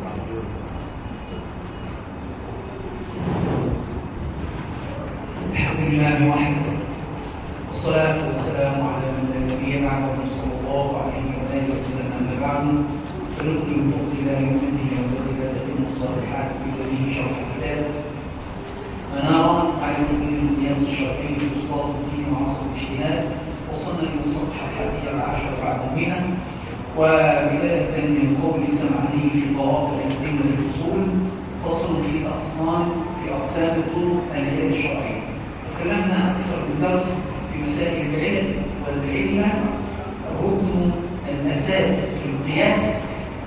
الحمد لله وحده، والصلاة والسلام على من لا نبي بعده صلى الله عليه وآله وسلم. أما بعد، فنؤمن بفضل الله ومنه وبذل تتم الصالحات في وجه شرح الكتاب ونرى على سبيل الامتياز الشرعي في أسطاط الدين وعصر الاجتهاد. وصلنا إلى الصفحة 11 بعد 100، وبداية من قول السمعاني في طواف الأدلة في الأصول: فصل في أقسام طرق العلل الشرعية. تكلمنا أكثر من درس في مسائل العلل والعلة، ركن الأساس في القياس،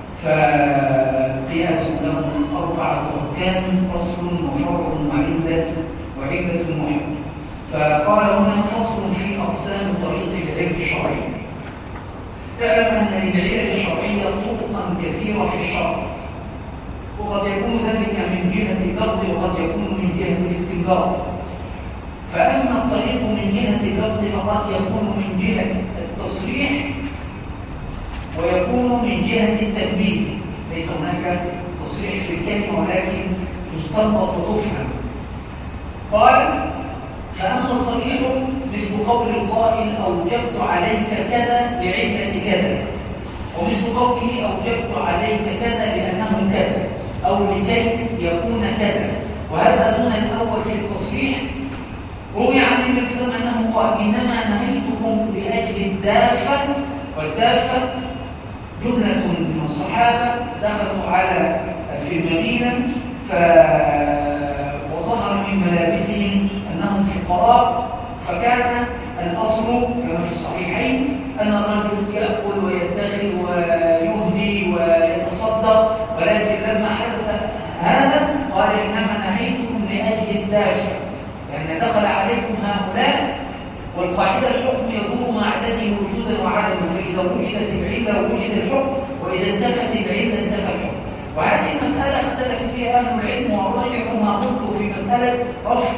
فالقياس له 4 أركان: أصل وفرع وعلة محكم. فقال هنا: فصل في أقسام طريق العلل الشرعية. اعلم أن للعلل الشرعية طرقا كثيرة في الشرع، وقد يكون ذلك من جهة اللفظ وقد يكون من جهة الاستنباط. فأما الطريق من جهة اللفظ فقد يكون من جهة التصريح ويكون من جهة التنبيه، ليس هناك تصريح في الكلمة ولكن تستنبط وتفهم. قال: فأما الصريح مثل قول القائل: أوجبت عليك كذا لعلة كذا، ومثل قوله: أوجبت عليك كذا لأنه كذا أو لكي يكون كذا. وهذا دون الأول في التصريح. روي عن النبي صلى الله عليه وسلم أنه قال: إنما نهيتكم لأجل الدافة. والدافة جملة من الصحابة دخلوا في المدينة وظهر من ملابسهم أنهم فقراء، فكان الأصل كما في الصحيحين أن الرجل يأكل ويدخر ويهدي ويتصدق، ولكن لما حدث هذا قال: إنما نهيتكم لأجل الدافع، لأن دخل عليكم هؤلاء. والقاعدة: الحكم يدور مع عدده وجودا وعدما، فإذا وجدت العلة وجد الحكم، وإذا انتفت العلة انتفى الحكم. وهذه المسألة اختلف فيها أهل العلم، والراجح ما قلت في مسألة رفع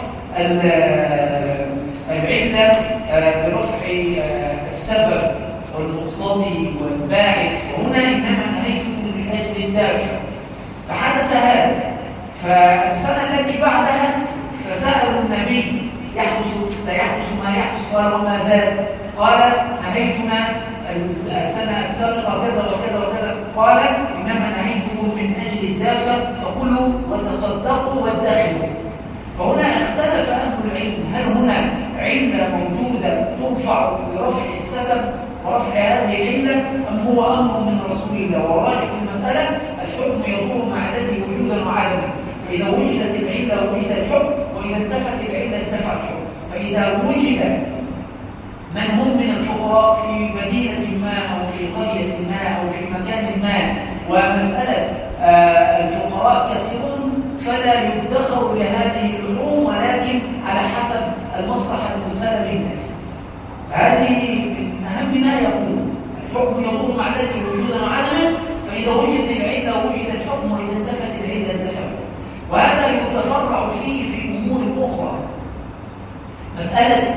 العلة برفع السبب والمقتضي والباعث، وهنا إنما نهيتكم من أجل الدافع. فحدث هذا، فالسنة التي بعدها فسألوا النبي: سيحدث ما يحدث؟ قال: وما ذاك؟ قال: نهيتنا السنة السابقة كذا وكذا وكذا. قال: إنما نهيتكم من أجل الدافع، فكلوا وتصدقوا وادخروا. فهنا اختلف أهل العلم: هل هنا علة موجودة ترفع برفع السبب ورفع هذه العلة، أم هو أمر من رسول الله؟ والراجح في المسألة: الحكم يدور مع عدده وجودا وعدما، فإذا وجدت العلة وجد الحكم، وإذا انتفت العلة انتفى الحكم. فإذا وجد من هم من الفقراء في مدينة ما أو في قرية ما أو في مكان ما، ومسألة الفقراء كثيرون، فلا يدخر لهذه اللحوم، ولكن على حسب المصلحة المرسلة للناس. فهذه من أهم ما يقول: الحكم يدور مع عدده وجودا وعدما، فإذا وجدت العلة وجد الحكم، وإذا انتفت العلة انتفى الحكم. وهذا يتفرع فيه في أمور أخرى. مسألة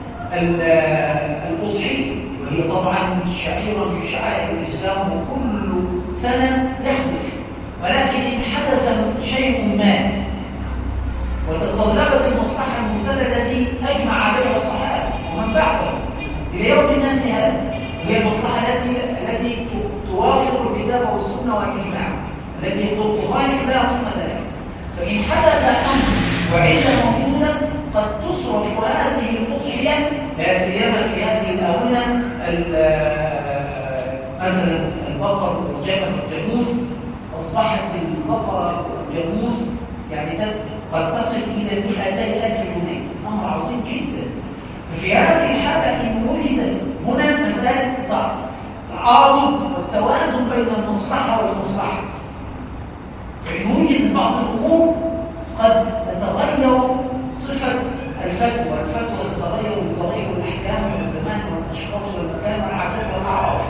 الأضحية، وهي طبعا شعيرة من شعائر الإسلام، وكل سنة يحدث، ولكن إن حدث شيء ما وتطلبت المصلحة المرسلة التي أجمع عليها الصحابة ومن بعدهم إلى يوم الناس هذا، وهي المصلحة التي توافق الكتاب والسنة والإجماع، التي تخالف لا قيمة لها. فإن حدث أمر وعلة موجودة قد تصرف هذه الأضحية، لا سيما في هذه الآونة، مثلا البقر والجمل والجاموس. أصبحت البقرة والجاموس يعني قد تصل إلى 200,000 جنيه، أمر عظيم جدا. ففي هذه الحالة إن وجدت هنا مسألة تعارض والتوازن بين المصلحة والمصلحة، فإن وجد بعض الأمور قد تتغير صفة الفتوى تتغير بتغير الأحكام والزمان والأشخاص والمكان والعادات والأعراف.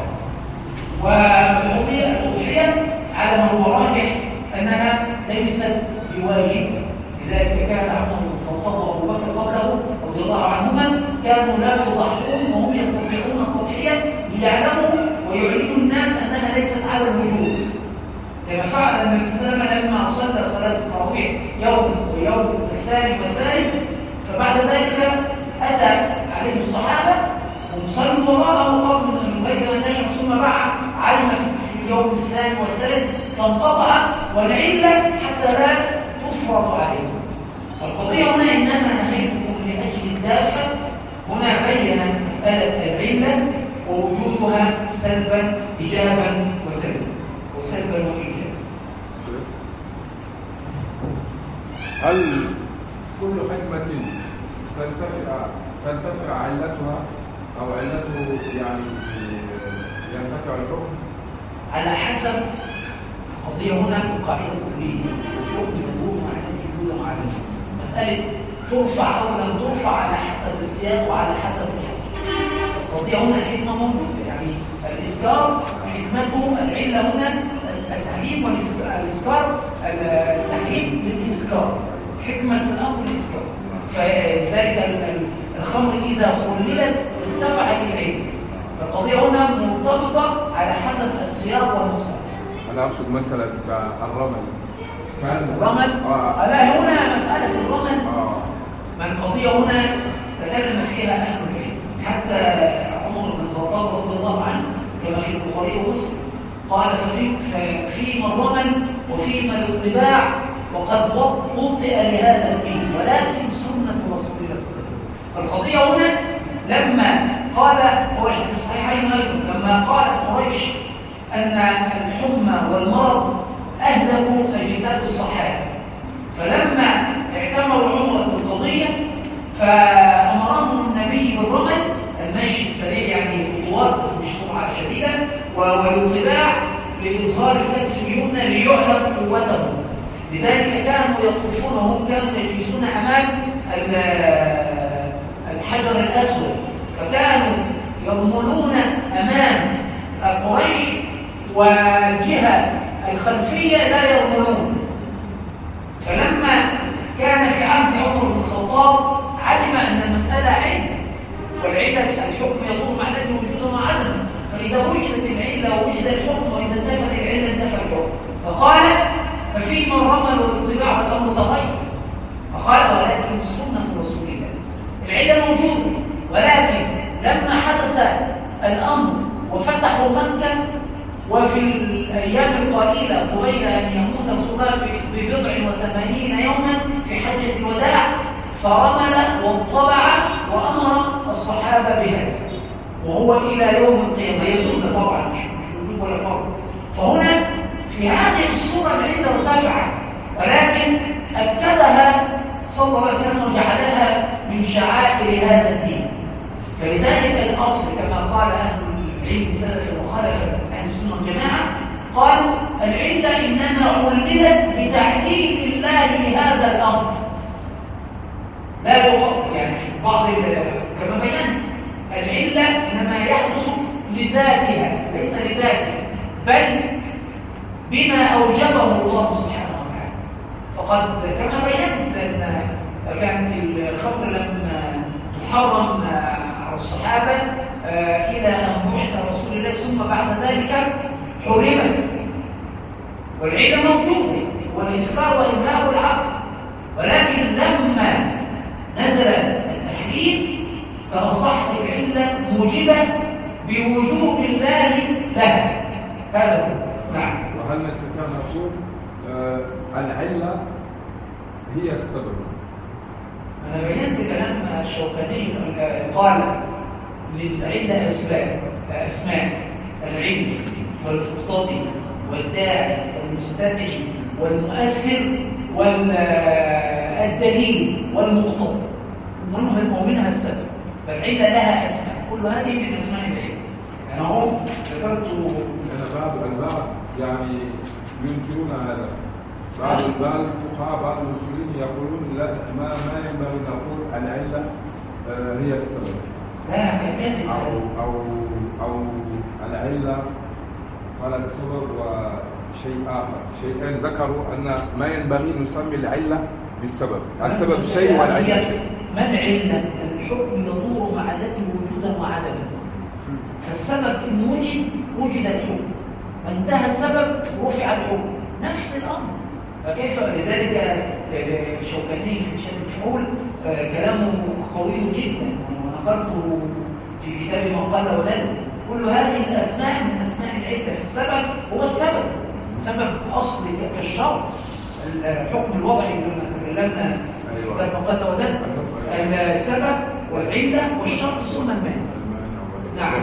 والأضحية على ما هو راجح أنها ليست بواجبة، لذلك كان عمر بن الخطاب وأبو بكر قبله رضي الله عنهما كانوا لا يضحون وهم يستطيعون التضحية ليعلموا ويعلموا الناس أنها ليست على الوجوب، كما فعل النبي صلى الله عليه وسلم لما صلى صلاة التراويح يوم ويوم الثاني والثالث، فبعد ذلك أتى عليه الصحابة وصلوا وراءه قبل غير أن نشأ، ثم علم في اليوم الثاني والثالث فانقطع، والعلة حتى لا تفرض عليهم. فالقضية هنا إنما نهيتكم لأجل الدافع، هنا بين مسألة العلة ووجودها سلبا إيجابا وسلبا وإيجابا. هل كل حكمة تنتفع علتها أو علته يعني ينتفع الحكم؟ على حسب القضية هنا قاعدة كلية، الحكم مدور مع علته وجودا وعدمه. مسألة ترفع أو لم ترفع على حسب السياق وعلى حسب الحكم. القضية هنا الحكمة موجودة، يعني الإسكار حكمته العلة هنا التحريم، والإسكار التحريم للإسكار، حكمة الأمر الإسكار. فلذلك الخمر إذا خللت ارتفعت العلة. فالقضية هنا مرتبطة على حسب السياق والمصدر. أنا أقصد مثلا كالرمل. الرمل؟ لا، هنا مسألة الرمل ما القضية هنا تكلم فيها أهل العلم، حتى عمر بن الخطاب رضي الله عنه كما في البخاري ومسلم قال فيما الرمل وفيما الاطباع وقد وطئ لهذا الدين، ولكن سنة رسول الله صلى الله عليه وسلم. فالقضية هنا لما قال قريش في الصحيحين أيضا، لما قالت قريش أن الحمى والمرض أهلكوا أجساد الصحابة، فلما اعتمروا عمرة القضية فأمرهم النبي بالرمل، المشي السريع يعني خطوات بس مش سرعة شديدة، والانطباع لإظهار الكتف اليمنى ليعلم قوته. لذلك كانوا يطوفون وهم كانوا يجلسون أمام الحجر الأسود، فكانوا يضمنون أمام قريش والجهة الخلفية لا يضمنون. فلما كان في عهد عمر بن الخطاب علم أن المسألة علة، والعلة الحكم يدور مع التي وجوده وعدمه، فإذا وجدت العلة ووجد الحكم، وإذا انتفت العلة انتفى الحكم. فقال ففيما الرمل والانطباع الأمر تغير، فقال ولكن سنة رسول الله، العلة موجودة، ولكن لما حدث الأمر وفتحوا مكة وفي الأيام القليلة قبيل أن يموت رسول الله ب80 يوما في حجة الوداع، فرمل وانطبع وأمر الصحابة بهذا، وهو إلى يوم القيامة. هي سنة طبعا مش وجوب ولا فرض. فهنا في هذه الصورة العلة ارتفعت، ولكن أكدها صلى الله عليه وسلم وجعلها من شعائر هذا الدين. فلذلك الأصل كما قال أهل العلم سلف وخلف أهل السنة والجماعة، قالوا العلة إنما عللت بتعليل الله لهذا الأمر، لا يقر يعني في بعض كما بينا العلة إنما يحدث لذاتها ليس لذاتها، بل بما أوجبه الله سبحانه وتعالى. فقد كما بينت أن كانت الخمر لما تحرم على الصحابة إلى أن بعث رسول الله، ثم بعد ذلك حرمت، والعلة موجودة والإسكار وإذهاب العقل، ولكن لما نزل التحريم فأصبحت العلة موجبة بوجوب الله لها. هذا هو. نعم. وهل نستطيع نقول العلة هي السبب؟ أنا بينت كلام الشوكاني، قال للعلة أسماء العلم والمقتضي والداعي والمستدعي والمؤثر والدليل والمقتضي، ومنها السبب. فالعلة لها أسماء، كل هذه من أسماء العلة. أنا هو ذكرت بعض البعض يعني ينكرون هذا، بعض الفقهاء بعض المسلمين يقولون لا ما ينبغي نقول العلة هي السبب، أو العلة على السبب وشيء آخر، شيئين ذكروا أن ما ينبغي نسمي العلة بالسبب، السبب شيء والعلة شيء. ما العلة؟ الحكم يدور مع التي وجودا وعدما، فالسبب إن وجد الحكم، انتهى السبب رفع الحكم. نفس الأمر. فكيف لذلك الشوكاني في شد الفحول كلامه قوي جدا ونقلته في كتاب من قال ودل. كل هذه الأسماء من أسماء العدة، في السبب هو السبب، سبب أصل كالشرط. الحكم الوضعي لما تكلمنا في كتاب من قال ودل، السبب والعلة والشرط ثم المانع. نعم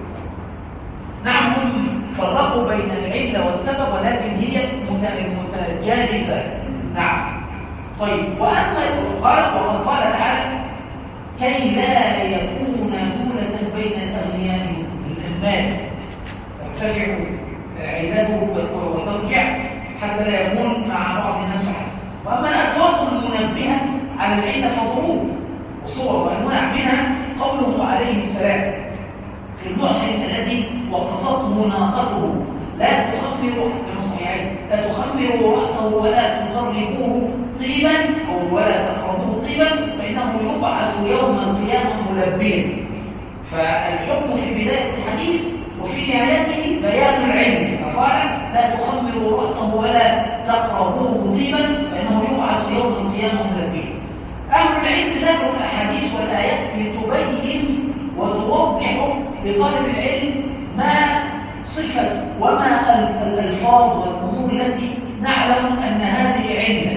نعم، هم فرقوا بين العلة والسبب ولكن هي متجانسة. نعم. طيب، وأما وقد قال تعالى كي لا يكون دولة بين الأغنياء الأموال، ترتفع علته وترجع حتى لا يكون مع بعض الناس فحسب. وأما الألفاظ المنبهة على العلة فضروب وصور وأنواع، منها قوله عليه السلام في المحرم الذي وقصته ناقته لا تخمروا، كما صحيحين، لا تخمروا رأسه ولا تقربوه طيبا أو ولا تقربوه طيبا فإنه يبعث يوم القيامة ملبيا. فالحكم في بداية الحديث وفي نهايته بيان العلم، فقال لا تخمروا رأسه ولا تقربوه طيبا فإنه يبعث يوم القيامة ملبيا. أهل العلم ذكروا الأحاديث والآيات لتبين وتوضح لطالب العلم ما صفة وما الألفاظ والأمور التي نعلم أن هذه علة.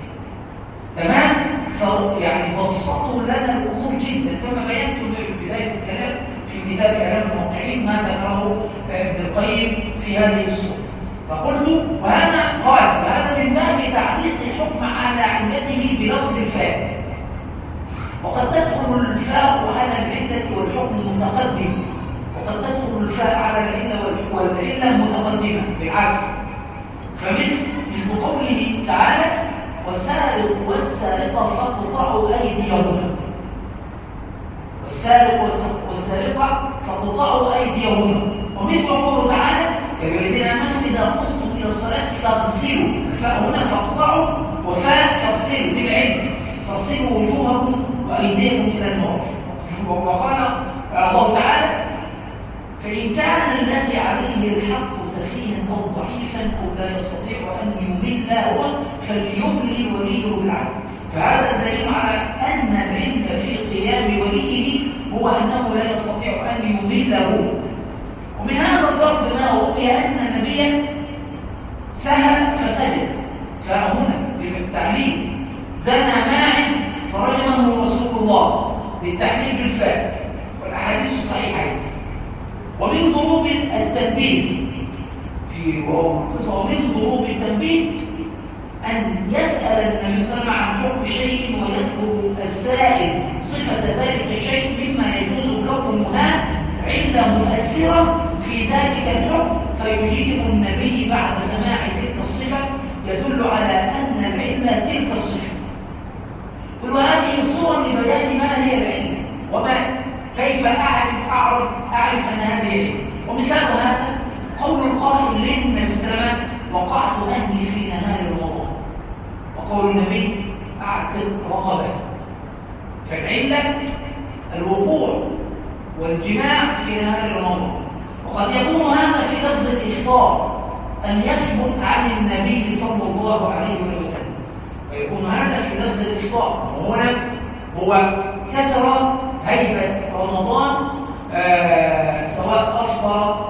تمام؟ يعني بسطوا لنا الأمور جدا كما بينت في بداية الكلام في كتاب إعلام الموقعين ما ذكره ابن القيم في هذه الصورة. فقلت وهذا من باب تعليق الحكم على علته بلفظ الفاء، وقد تدخل الفاء على العلة والحكم متقدم، وقد تدخل الفاء على العلة والعلة متقدمة بالعكس. فمثل قوله تعالى والسارق والسارقة فاقطعوا أيديهما، والسارق والسارقة فاقطعوا أيديهما. ومثل قوله تعالى يا أيها الذين آمنوا إذا قمتم إلى الصلاة فاغسلوا، الفاء هنا فاقطعوا وفاء فاغسلوا بالعلم، فاغسلوا وجوهكم وأيديكم إلى المرافق. وقال الله تعالى فإن كان الذي عليه الحق سفيها أو ضعيفا أو لا يستطيع أن يمل هو فليملل وليه بالعدل. فهذا دليل على أن العلم في قيام وليه هو أنه لا يستطيع أن يمله. ومن هذا الضرب ما روي أن النبي سهى فسجد، فهنا للتعليم زنى ماعز فرجمه رسول الله للتعليم بالفاء، والأحاديث الصحيحة. ومن ضروب التنبيه ومن ضروب التنبيه أن يسأل النبي صلى الله عليه وسلم عن حكم شيء ويذكر السائل صفة ذلك الشيء مما يجوز كونها علة مؤثرة في ذلك الحكم، فيجيب النبي بعد سماع تلك الصفة يدل على أن العلة تلك الصفة. كل هذه صور لبيان ما هي العلة وما كيف أعرف أن هذه علة. ومثال هذا قول القائل للنبي صلى الله عليه وسلم وقعت أهلي في نهار رمضان، وقول النبي أعتق رقبة. فالعلة الوقوع والجماع في نهار رمضان. وقد يكون هذا في لفظ الإفطار أن يثبت عن النبي صلى الله عليه وسلم، ويكون هذا في لفظ الإفطار. وهنا هو كسر هيبة رمضان سواء أفطر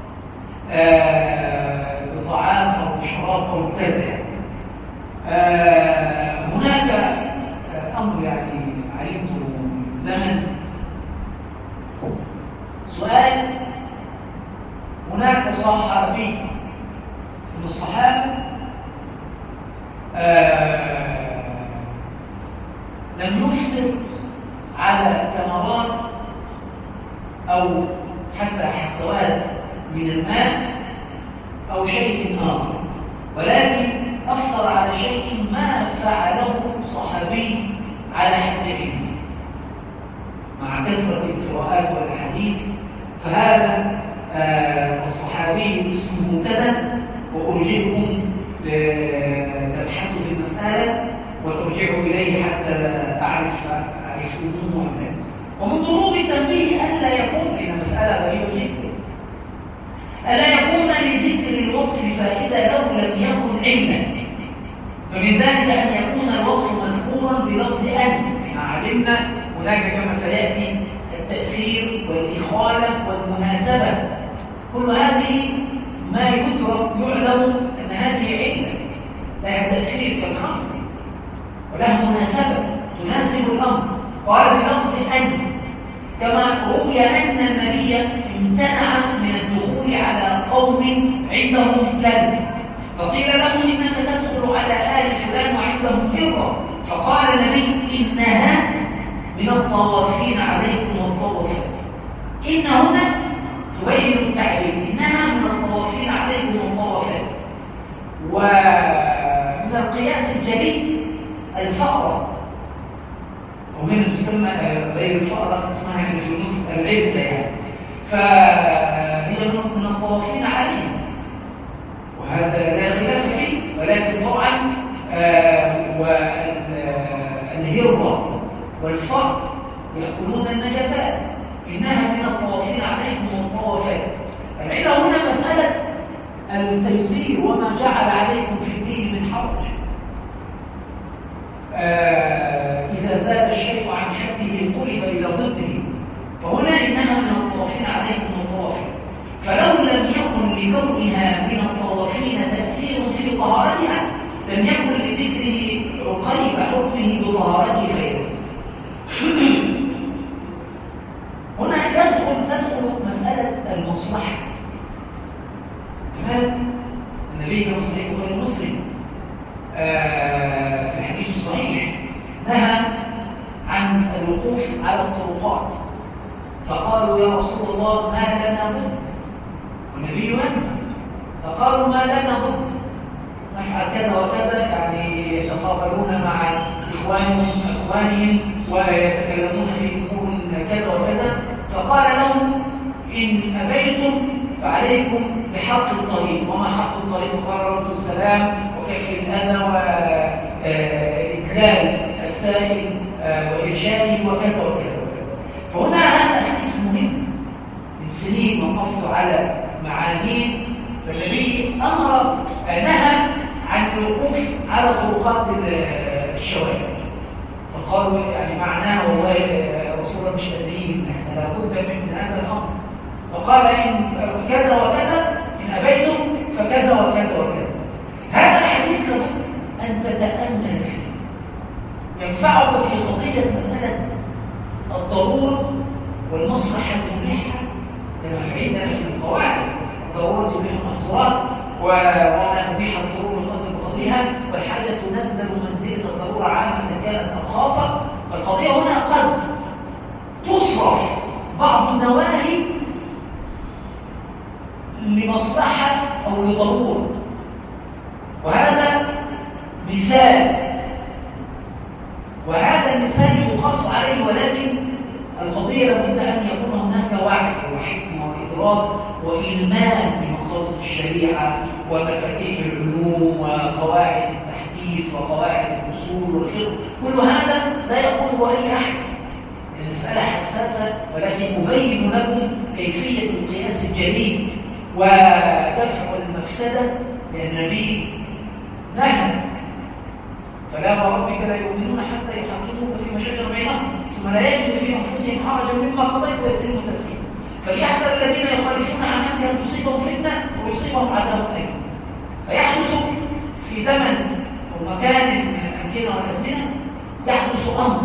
بطعام أو بشراب أو كذا. هناك أمر يعني علمته من زمن، سؤال: هناك صحابي من الصحابة لم يفطر على تمرات أو حسوات من الماء أو شيء آخر، ولكن أفطر على شيء ما فعله صحابي على حد علمه مع كثرة القراءات والأحاديث. فهذا الصحابي اسمه كذا، وأرجئكم تبحثوا في المسألة وترجعوا إليه حتى أعرف أمه أم لا. ومن ضروب التنبيه ألا يكون، لأن مسألة غريبة جدا، ألا يكون لذكر الوصف فائدة لو لم يكن علما، فمن ذلك أن يكون الوصف مذكورا بلفظ أن. احنا علمنا هناك كما سيأتي التأثير والإخالة والمناسبة، كل هذه ما يدرك يعلم أن هذه علة لها تأثير كالخمر ولها مناسبة تناسب الأمر. قال بلفظ أن، كما روي أن النبي امتنع من الدخول على قوم عندهم كلب، فقيل له إنك تدخل على آل فلان وعندهم هرة، فقال النبي إنها من الطوافين عليكم والطوافات. إن هنا تبين التعليم، إنها من الطوافين عليكم والطوافات. ومن القياس الجلي الفأرة، وهنا تسمى غير الفأرة اسمها في مصر العلسة يعني، فهي من الطوافين عليهم، وهذا لا خلاف فيه. ولكن طبعا والهرة والفأر يأكلون النجاسات، إنها من الطوافين عليكم والطوافات. العلة هنا مسألة التيسير، وما جعل عليكم في الدين من حرج. إذا زاد الشيء عن حده قلب إلى ضده، فهنا إنها من الطوافين عليكم والطوافين. فلو لم يكن لكونها من الطوافين تأثير في طهارتها لم يكن لذكره عقيب حكمه بطهارته فائدة. هنا تدخل مسألة المصلحة. تمام؟ النبي كما صحيح البخاري ومسلم في الحديث الصحيح نهى عن الوقوف على الطرقات، فقالوا يا رسول الله ما لنا بد، والنبي ينهى، فقالوا ما لنا بد نفعل كذا وكذا، يعني يتقابلون مع اخوانهم ويتكلمون في امور كذا وكذا، فقال لهم ان ابيتم فعليكم بحق الطريق. وما حق الطريق؟ فقال رب السلام وكف الاذى وإدلال السائل وإرشاده وكذا وكذا وكذا. فهنا هذا الحديث مهم من سنين وقفت على معانيه. فالنبي نهى عن الوقوف على طرقات الشوارع، فقالوا يعني معناه والله يا رسول الله مش قادرين، احنا لابد من هذا الامر. فقال ان كذا وكذا ان ابيتم فكذا وكذا وكذا. هذا الحديث لابد ان تتامل فيه، ينفعك في قضيه مساله الضروره والمصلحه الملحه، كما فعلنا في القواعد: الضروره تبيح المحظورات، وما أبيح الضرورة يقدم بقدرها، والحاجة تنزل منزلة الضرورة عامة كانت أو خاصة. فالقضية هنا قد تصرف بعض النواهي لمصلحة أو لضرورة، وهذا مثال، وهذا المثال يقاس عليه. ولكن القضية لابد أن يكون هناك وعي وحكمة وإدراك وإلمام بمقاصد الشريعة ومفاتيح العلوم وقواعد التحديث وقواعد الأصول والفقه. كل هذا لا يقوله أي أحد، المسألة حساسة، ولكن أبين لكم كيفية القياس الجليل ودفع المفسدة، لأن النبي نهى: فلا وربك لا يؤمنون حتى يحكموك فيما شجر بينهم ثم لا يجدوا في انفسهم حرجا مما قضيت ويسلموا تسليما. فليحذر الذين يخالفون عن امره ان تصيبهم فتنه ويصيبهم عذاب اليم. فيحدث في زمن ومكان من الامكنه والازمنه يحدث امر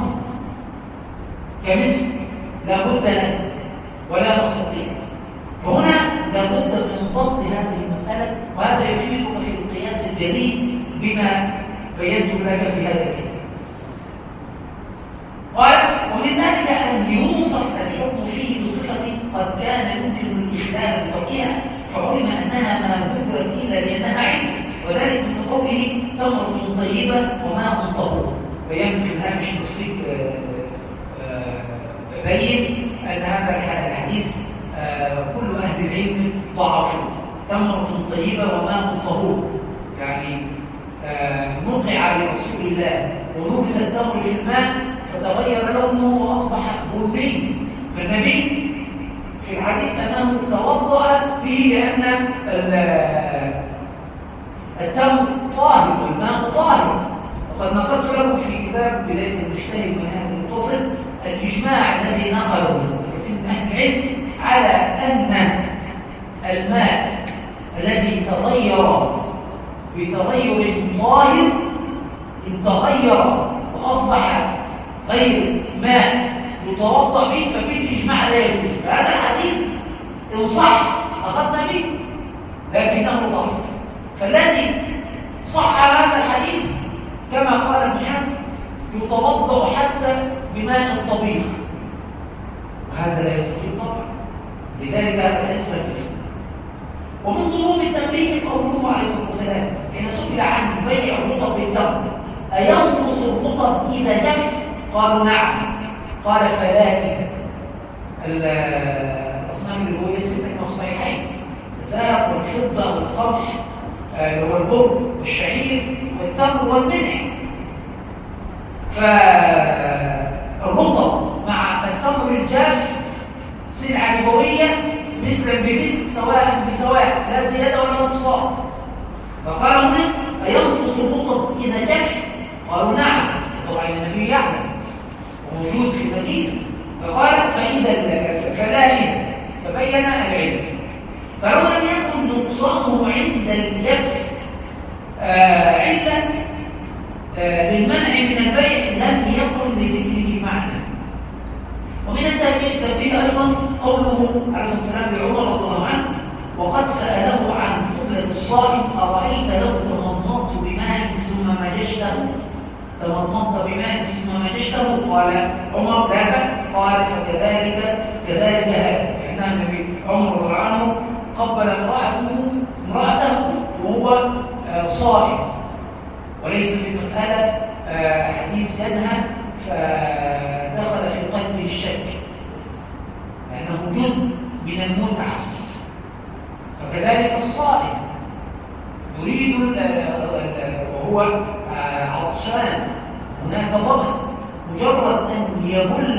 كمثل لا بد لنا ولا نستطيع، فهنا لا بد من ضبط هذه المساله، وهذا يفيدك في القياس الجليل بما بينت لك في هذا الكتاب. قال: ومن ذلك أن يوصف الحكم فيه بصفة قد كان يمكن الإخلال بتركها، فعلم أنها ما ذكرت إلا لأنها علم، وذلك مثل قوله تمرة طيبة وماء طهور. بيان في الهامش تفسير بين أن هذا الحديث كل أهل العلم ضعفوه. تمرة طيبة وماء طهور يعني نقع لرسول الله ونبت التمر في الماء فتغير لونه واصبح بني، فالنبي في الحديث أنه توضأ به لأن التمر طاهر والماء طاهر. وقد نقلت له في كتاب بداية المجتهد ونهاية المقتصد الإجماع الذي نقله كثير من أهل العلم على أن الماء الذي تغير بتغير طاهر إن تغير وأصبح غير ماء يتوضأ به فبالإجماع لا يجوز. فهذا الحديث إن صح أخذنا به لكنه ضعيف. فالذي صح هذا الحديث كما قال ابن حزم يتوضأ حتى بماء الطبيخ، وهذا لا يستطيع طبعا، لذلك هذا الحديث لا يجوز. ومن ضروب التنبيه قوله عليه الصلاة والسلام حين سئل عن بيع الرطب بالتمر أينقص الرطب إذا جف؟ قالوا نعم. قال فلا إذا الأصناف اللي هو الستة في الصحيحين الذهب والفضة والقمح والبر والشعير والتمر والملح. فالرطب مع التمر الجاف سلعة ربوية مثلا بمثل سواء بسواء لا زيادة ولا نقصان. فقال هنا أينقص الرطب إذا جف؟ قالوا نعم. طبعا النبي يعلم وموجود في المدينة. فقال فلا إذا فبين العلم. فلو لم يكن نقصانه عند اليبس علة للمنع من البيع لم يكن لذكره معنى. ومن التنبيه أيضا قوله عليه الصلاة والسلام لعمر رضي الله عنه وقد سأله عن قبلة الصائم أرأيت لو تمضمضت بماء ثم مججته؟ تمضمضت بماء ثم مججته؟ قال عمر لا بأس. قال فكذلك هذا. إحنا النبي عمر رضي الله عنه قبل امرأته وهو صائم، وليس في مسألة حديث ينهى فدخل في قلبه الشك، لأنه جزء من المتعة. فكذلك الصائم يريد وهو عطشان هناك ظمأ، مجرد أن يبل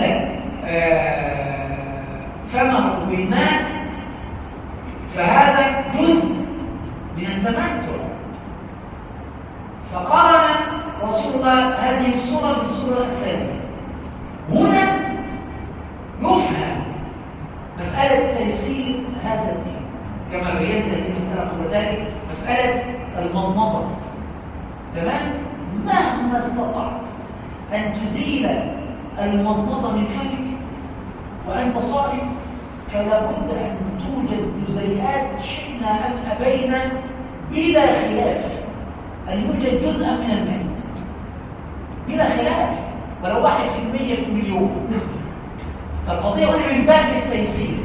فمه بالماء فهذا جزء من التمتع. فقارن رسول الله هذه الصورة بالصورة الثانية. هنا يفهم مسألة تيسير هذا الدين كما بينت هذه المسألة قبل ذلك، مسألة المضمضة. تمام؟ مهما استطعت أن تزيل المضمضة من فمك وأنت صائم فلا بد أن توجد جزيئات شئنا أم أبينا بلا خلاف أن يوجد جزءا من الماء بلا خلاف، ولو 1% في المليون. فالقضية هنا من باب التيسير،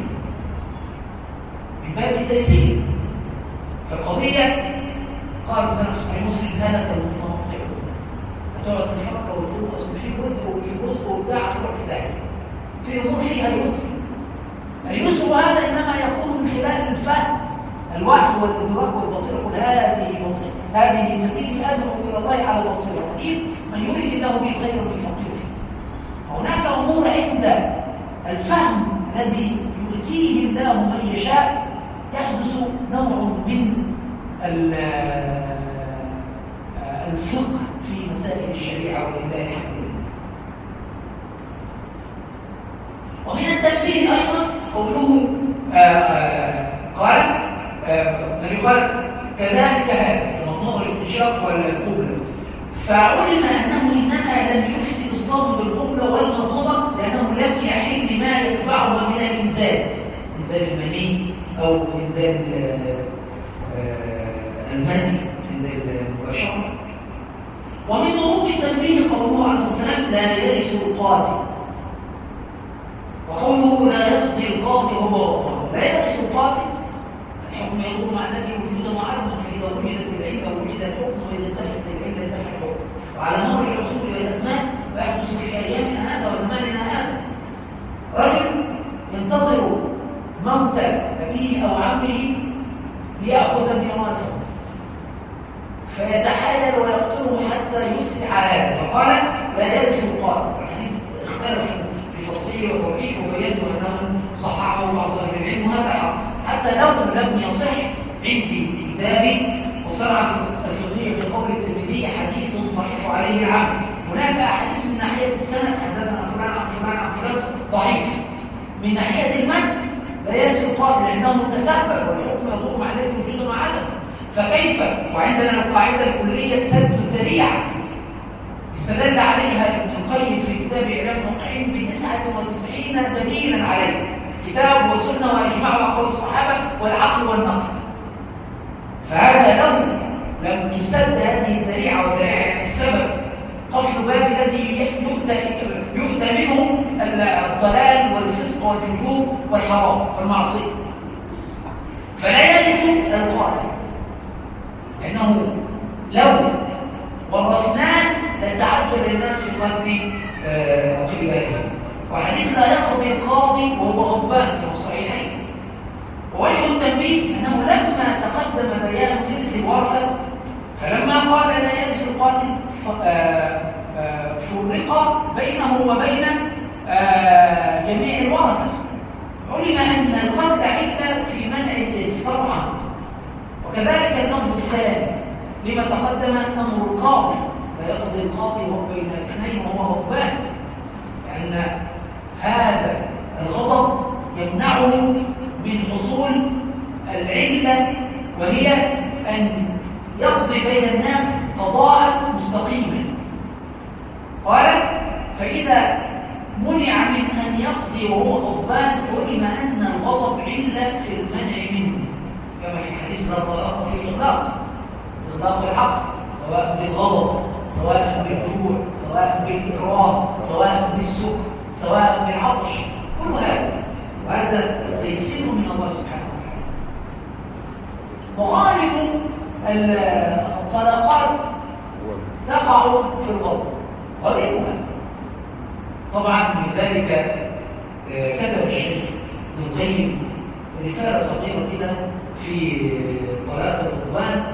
من باب التيسير. فالقضية قال في صحيح مسلم هلك المتنطعون، هتقعد تفكر وتقول اصل في جزء وفي جزء وبتاع تروح في داهية. في امور فيها يسر. اليسر هذا انما يكون من خلال الفهم، الوعي والادراك والبصيره. قل هذه سبيلي ادعو الى الله على بصيره. حديث من يريد الله به خيرا يفقهه فيه. هناك امور عند الفهم الذي يؤتيه الله من يشاء يحدث نوع من الفقه في مسائل الشريعه ولله الحمد. ومن التنبيه ايضا قوله قال كذلك هذا مضمون الاستنشاق والقبلة. فعلم انه انما لم يفسد الصوم بالقبلة والمضمضة لانه لم يحل ما يتبعها من الانزال، انزال المني او انزال المذي عند المباشرة. ومن ضروب التنبيه قوله عليه الصلاة والسلام لا يرث القاضي، وقوله لا يقضي القاضي وهو غضبان. لا يرث القاضي الحكم يدور مع ذاته وجودا وعدما، فإذا وجدت العلة وجد الحكم، وإذا انتفت العلة انتفى الحكم. وعلى مر العصور والأزمان ويحدث في أيامنا هذا وزماننا هذا رجل ينتظر موت أبيه أو عمه ليأخذ ميراثه فيتحايل ويقتله حتى يسرع هذا. فقال لا يرث القاضي. الحديث اختلف في تصحيحه وتوقيفه وبينته أنه صححه بعض اهل العلم وهذا حق، حتى لو لم يصح عندي كتابي والصنعه الفقهيه في قول الترمذي حديث ضعيف عليه العمل. هناك احاديث من ناحيه السند حدثنا فلان عن فلان عن فلان ضعيف، من ناحيه المتن لا يزن القاتل لانه تسبب والحكم يدور مع ذلك وجودا وعدم. فكيف وعندنا القاعده الكليه سد الذريعه استدل عليها ابن القيم في كتاب إعلام الموقعين ب99 دليلا عليه، كتاب والسنه واجماع واقوال الصحابه والعقل والنقل. فهذا لو لم تسد هذه الذريعه والذريعه يعني السبب قفل باب الذي يؤتى منه الضلال والفسق والفجور والحرام والمعصيه، فلا يرث القاتل، لانه لو ورثناه لتعجل الناس في قتل اقربائهم. وحديث لا يقضي القاضي وهو غضبان في الصحيحين. ووجه التنبيه انه لما تقدم بيان ارث الورثه فلما قال لا يرث القاتل فرق بينه وبين جميع الورثه. علم ان القتل عله في منع الارث طبعا، وكذلك النقد الثاني لما تقدم امر القاضي فيقضي القاضي وهو بين اثنين وهو غضبان، لان هذا الغضب يمنعه من حصول العله وهي ان يقضي بين الناس قضاء مستقيما. قال فاذا منع من ان يقضي وهو غضبان علم ان الغضب عله في المنع منه، كما في حديث لا طلاق في اغلاق الحق، سواء بالغضب سواء بالجوع سواء بالاكراه سواء بالسكر سواء بالعطش، كل هذا وهذا تيسير من الله سبحانه وتعالى. وغالب الطلاقات تقع في الغضب غالبها طبعا. لذلك كتب الشيخ ابن القيم رساله صغيره كده في طلاق الغضبان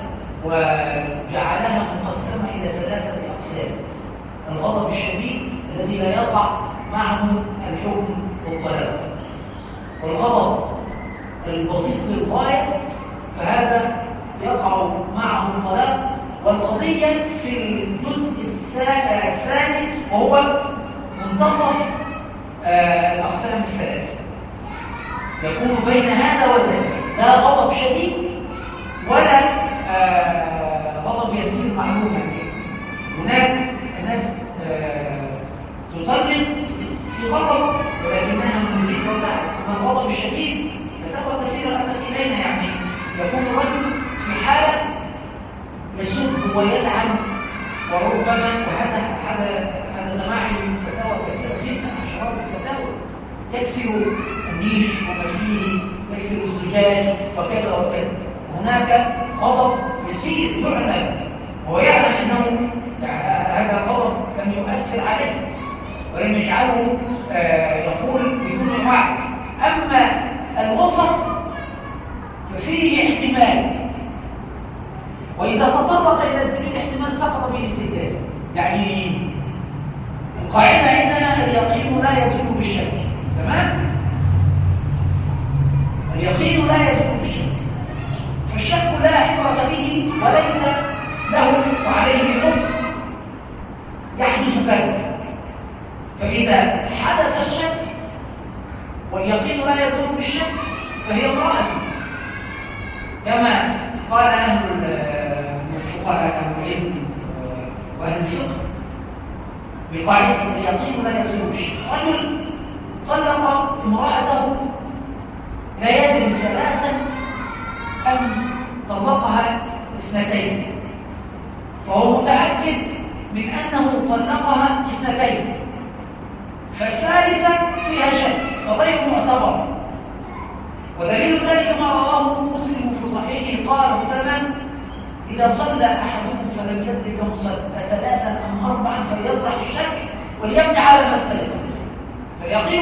وجعلها مقسمه الى 3 اقسام: الغضب الشديد الذي لا يقع معه الحكم والطلاق، والغضب البسيط للغايه فهذا يقع معه الطلاق، والقضيه في الجزء الثاني وهو منتصف الاقسام الثلاثه، يكون بين هذا وذاك، لا غضب شديد ولا غضب يسير معلوما. هناك الناس تطلق في غضب ولكنها مدركه وتعرف ان الغضب الشديد فتبقى كثيرا اتت الينا، يعني يكون الرجل في حاله يسب ويلعن وربما وهذا معي فتاوى كثيره جدا عشرات الفتاوى، يكسر النيش وما فيه، يكسر الزجاج وكذا وكذا. هناك غضب يسير يعلم وهو يعلم انه هذا الغضب لم يؤثر عليه ولم يجعله يقول بدون وعي. اما الوسط ففيه احتمال، واذا تطرق الى الدليل احتمال سقط به الاستدلال. يعني القاعده عندنا اليقين لا يزول بالشك، تمام؟ اليقين لا يزول بالشك، فالشك لا عبرة به وليس له وعليه حكم يحدث كذا. فإذا حدث الشك واليقين لا يزول بالشك فهي امرأتي، كما قال أهل الفقهاء أهل العلم وأهل الفقه بقاعدة اليقين لا يزول بالشك. رجل طلق امرأته لا يدري 3 أم طلقها 2، فهو متأكد من أنه طلقها 2، فالثالثة فيها شك فغير معتبر. ودليل ذلك ما رواه مسلم في صحيحه قال صلى الله عليه وسلم: إذا صلى أحدكم فلم يدري كم صلى 3 أم 4 فليطرح الشك وليبني على ما استيقن. فاليقين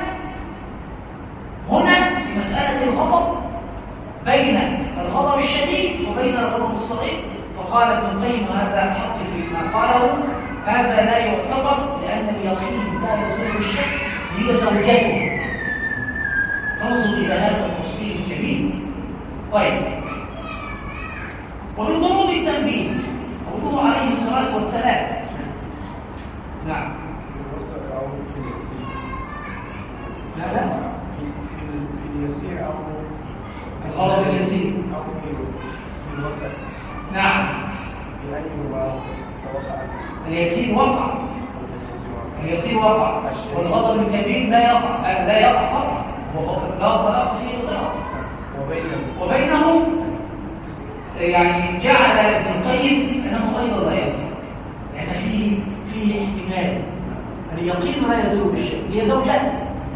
هنا في مسألة الغضب بين الغضب الشديد وبين الغضب الصغير. فقال ابن القيم هذا حق في ما قاله، هذا لا يعتبر لأن اليقين لا يزول بالشك، هي زوجته فانظر إلى هذا التفصيل الجميل. طيب، ومن ضروب التنبيه قوله عليه الصلاة والسلام. نعم. الوسط أو في اليسير. ماذا؟ في اليسير أو الغلط اليسير أو في الوسط. نعم. بأي ما توقع اليسير وقع. اليسير وقع، الشديد. والغضب الكبير لا يقع، لا يقع طبعا، لا طلاق فيه اختلاط. وبينهم يعني جعل ابن القيم انه ايضا لا يقع، لان فيه احتمال. اليقين لا يزول بالشيء. هي زوجته.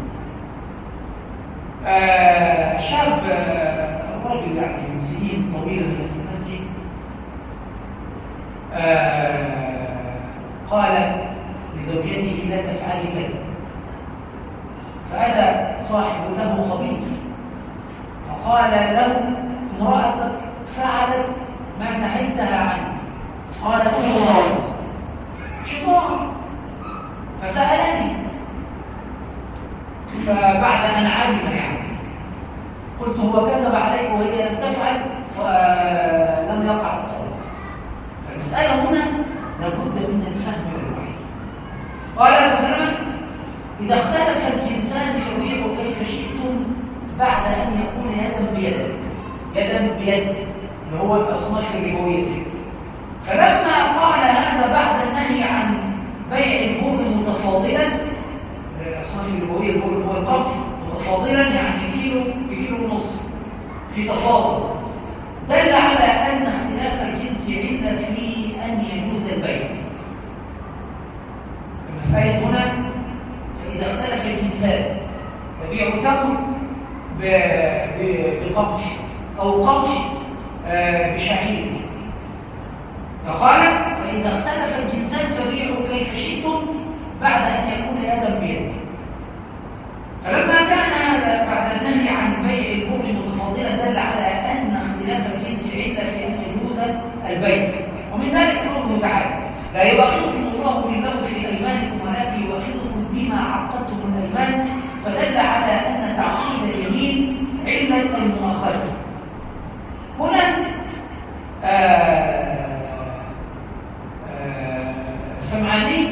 شاب، رجل يعني من سنين طويله في المسجد، قال لزوجته لا تفعلي كذا، فأتى صاحب له خبيث فقال له امرأتك فعلت ما نهيتها عنه. قالت الله شيطان. فسألني، فبعد أن علم يعني قلت هو كذب عليك وهي لم تفعل فلم يقع الطلاق. فالمسألة هنا لابد من الفهم والوعي. قال صلى الله عليه وسلم إذا اختلف الجنسان فبيعوا كيف شئتم بعد أن يكون يدا بيد، يدا بيد اللي هو الأصناف الربوية الست. فلما قال هذا بعد النهي عن بيع البر متفاضلا، الأصناف الربوية البر هو القمح متفاضلا يعني كيلو بكيلو ونص في تفاضل، دل على أن اختلاف الجنس علة في أن يجوز البيع. المسألة هنا فإذا اختلف الجنسان تبيع تمر بقمح أو قمح بشعير، فقال فإذا اختلف الجنسان فبيعوا كيف شئتم بعد أن يكون يدا بيد. فلما كان هذا بعد النهي عن بيع البر متفاضلا دل على أن اختلاف الجنس علة في أن يجوز البيع. ومن ذلك قوله تعالى لا يؤاخذكم الله باللغو في أيمانكم ولكن يؤاخذكم بما عقدتم الأيمان، فدل على أن تعقيد اليمين علة المؤاخذة. هنا السمعاني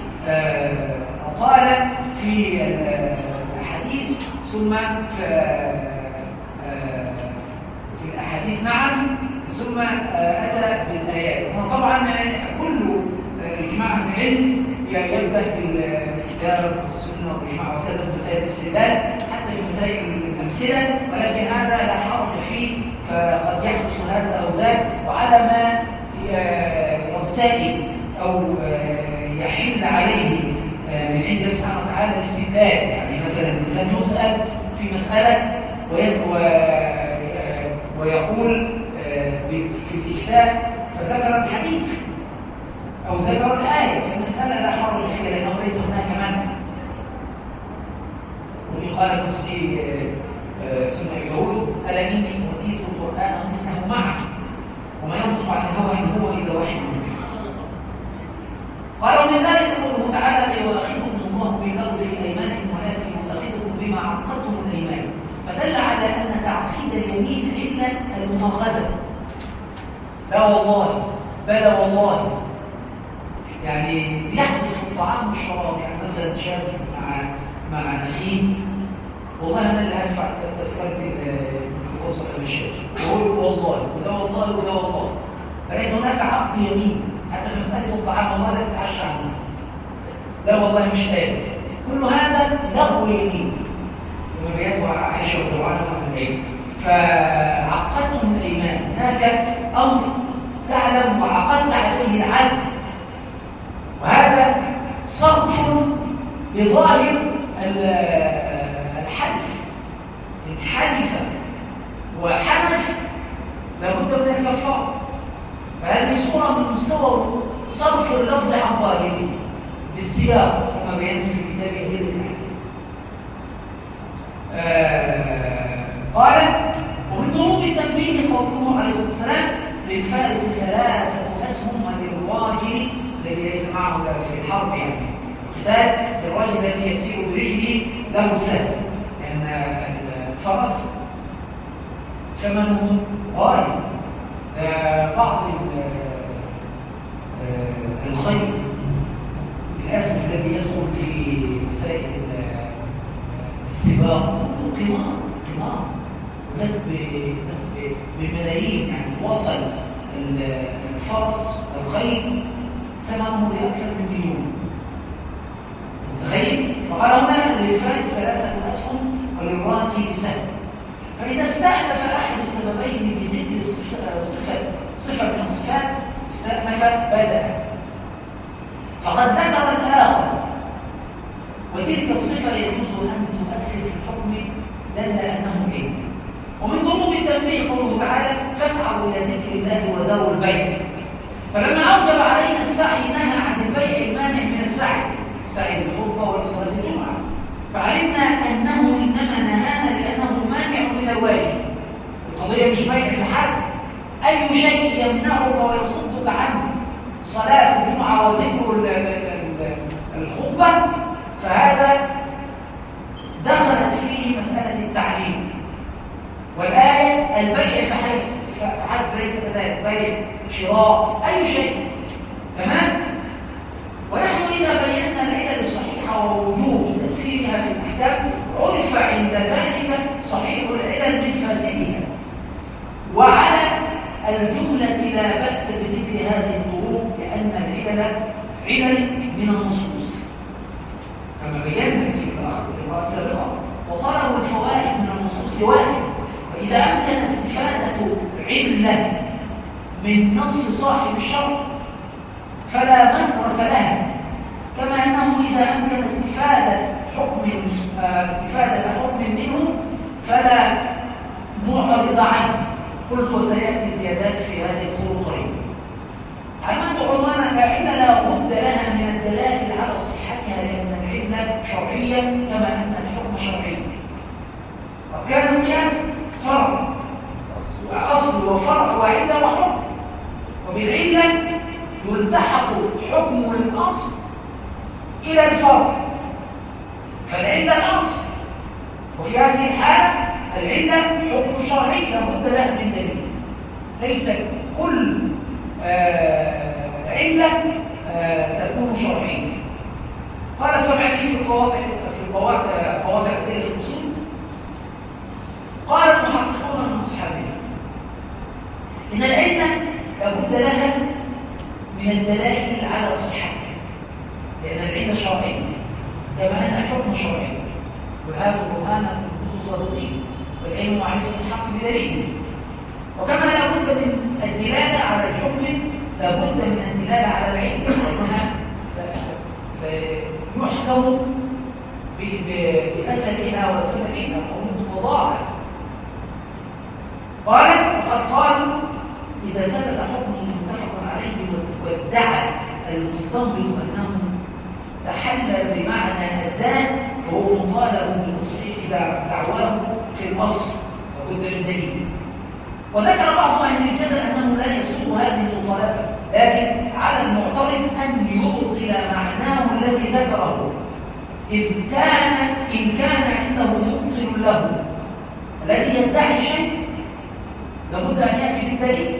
أطال في الأحاديث ثم في الأحاديث نعم ثم أتى بالآيات. وطبعا كل إجماع أهل العلم يبدأ بالكتاب والسنة والإجماع وكذا بمسائل الاستدلال حتى في مسائل الأمثلة، ولكن هذا لا حرج فيه، فقد يحدث هذا أو ذاك وعلى ما يرتئي أو يحل عليه من عند الله سبحانه وتعالى الاستدلال. يعني مثلا الإنسان يسأل في مسألة ويقول في الإفتاء فذكر الحديث أو ذكر الآية، فالمسألة لا حرج فيها لأنه ليس هناك منع. واللي قال في سنة اليهود ألا إني أوتيت القرآن ومثله معه وما ينطق عن الهوى إن هو إلا وحي يوحى. قال ومن ذلك قوله تعالى لا يؤاخذكم الله باللغو في أيمانكم ولكن يؤاخذكم بما عقدتم الأيمان، فدل على أن تعقيد اليمين علة المؤاخذة. لا والله بلى والله، يعني يحدث في الطعام والشراب. يعني مثلا شاب مع أخيه والله أنا اللي هدفع تذكرة الوصف المشاكل، ويقول والله وده والله وده والله، فليس هناك عقد يمين. حتى في مسألة الطعام والله لا تتعشى عنه، لا والله مش قادر، كل هذا لغو يمين كما بينته عائشة رضي الله عنها من العلم. فعقدتم الأيمان، هناك أمر تعلم وعقدت عليه العزم، وهذا صرف لظاهر الحلف. إن حلف وحنث لابد من الكفارة، فهذه صورة من صور صرف اللفظ عن ظاهره بالسياق كما بينت في كتاب أدلة الأحكام. قال ومن ضروب التنبيه قوله عليه الصلاة والسلام للفارس 3 أسهم وللراجل الذي ليس معه في الحرب يعني القتال، للراجل الذي يسير برجله له سهم، لأن فرس ثمنه غالي. بعض الخيل للأسف الذي يدخل في مسائل السباق قمار ناس بملايين، يعني وصل الفرس الخيل ثمنه لأكثر من مليون. متخيل؟ وقال هنا للفارس 3 أسهم وللراكب سهم. فإذا استأنف أحد السببين بذكر صفة من الصفات استأنف بدأ، فقد ذكر الآخر وتلك الصفة يجوز أن تؤثر في الحكم دل أنه علم. ومن ضروب التنبيه قوله تعالى فاسعوا إلى ذكر الله وذروا البيع. فلما أوجب علينا السعي نهى عن البيع المانع من السعي للخطبة ولصلاة الجمعة، فعلمنا أنه إنما نهانا لأنه مانع من الواجب. القضية مش بيع فحسب، أي شيء يمنعك ويصدك عن صلاة الجمعة وذكر الخطبة فهذا دخلت فيه مسألة التعليم. والآية البيع فحسب ليس كذلك، بيع شراء أي شيء. تمام؟ ونحن إذا بينا العلل الصحيحة ووجود تأثيرها في الأحكام عرف عند ذلك صحيح العلل من فاسدها. وعلى الجملة لا بأس بذكر هذه الطرق لأن العلل علل من النصوص كما بينا في اللقاءات السابقة، وطلب الفوائد من النصوص واجب. فإذا أمكن استفادة علة من نص صاحب الشرع فلا مترك لها، كما أنه إذا أمكن استفادة حكم منه فلا معرض عنه. قلت وسيأتي زيادات في هذه الطرق قريبا. علمت عنوانا العلة لا بد لها من الدلائل على صحتها، لأن العلة شرعية كما أن الحكم شرعي. وكان القياس فرع وأصل وفرع وعلة وحكم، وبالعلة يلتحق حكم الأصل إلى الفرع، فالعلة الأصل. وفي هذه الحالة العلة حكم شرعي لا بد له من دليل، ليس كل علة تكون شرعية. قال السمعاني في قواعد الأدلة في الأصول، قال المحققون من أصحابنا إن العلة لابد لها من الدلائل على صحتها، لأن العلة شرعية كما أن الحكم شرعي. وهذا برهان كنتم صادقين، والعلم معرفة الحق بدليله. وكما لابد من الدلالة على الحكم لابد من الدلالة على العلم، لأنها سيحكم بأثرها وسمعها ومقتضاها. قال وقد قالوا إذا ثبت حكم متفق عليه وادعى المستنبط أنه تحلل بمعنى أداه فهو مطالب بتصحيح دعواه في الأصل وبد من دليل. وذكر بعض أهل الجدل أنه لا يسوق هذه المطالبة، لكن على المعترض أن يبطل معناه الذي ذكره، إن كان عنده مبطل له. الذي يدعي شيء لابد أن يأتي بالدليل.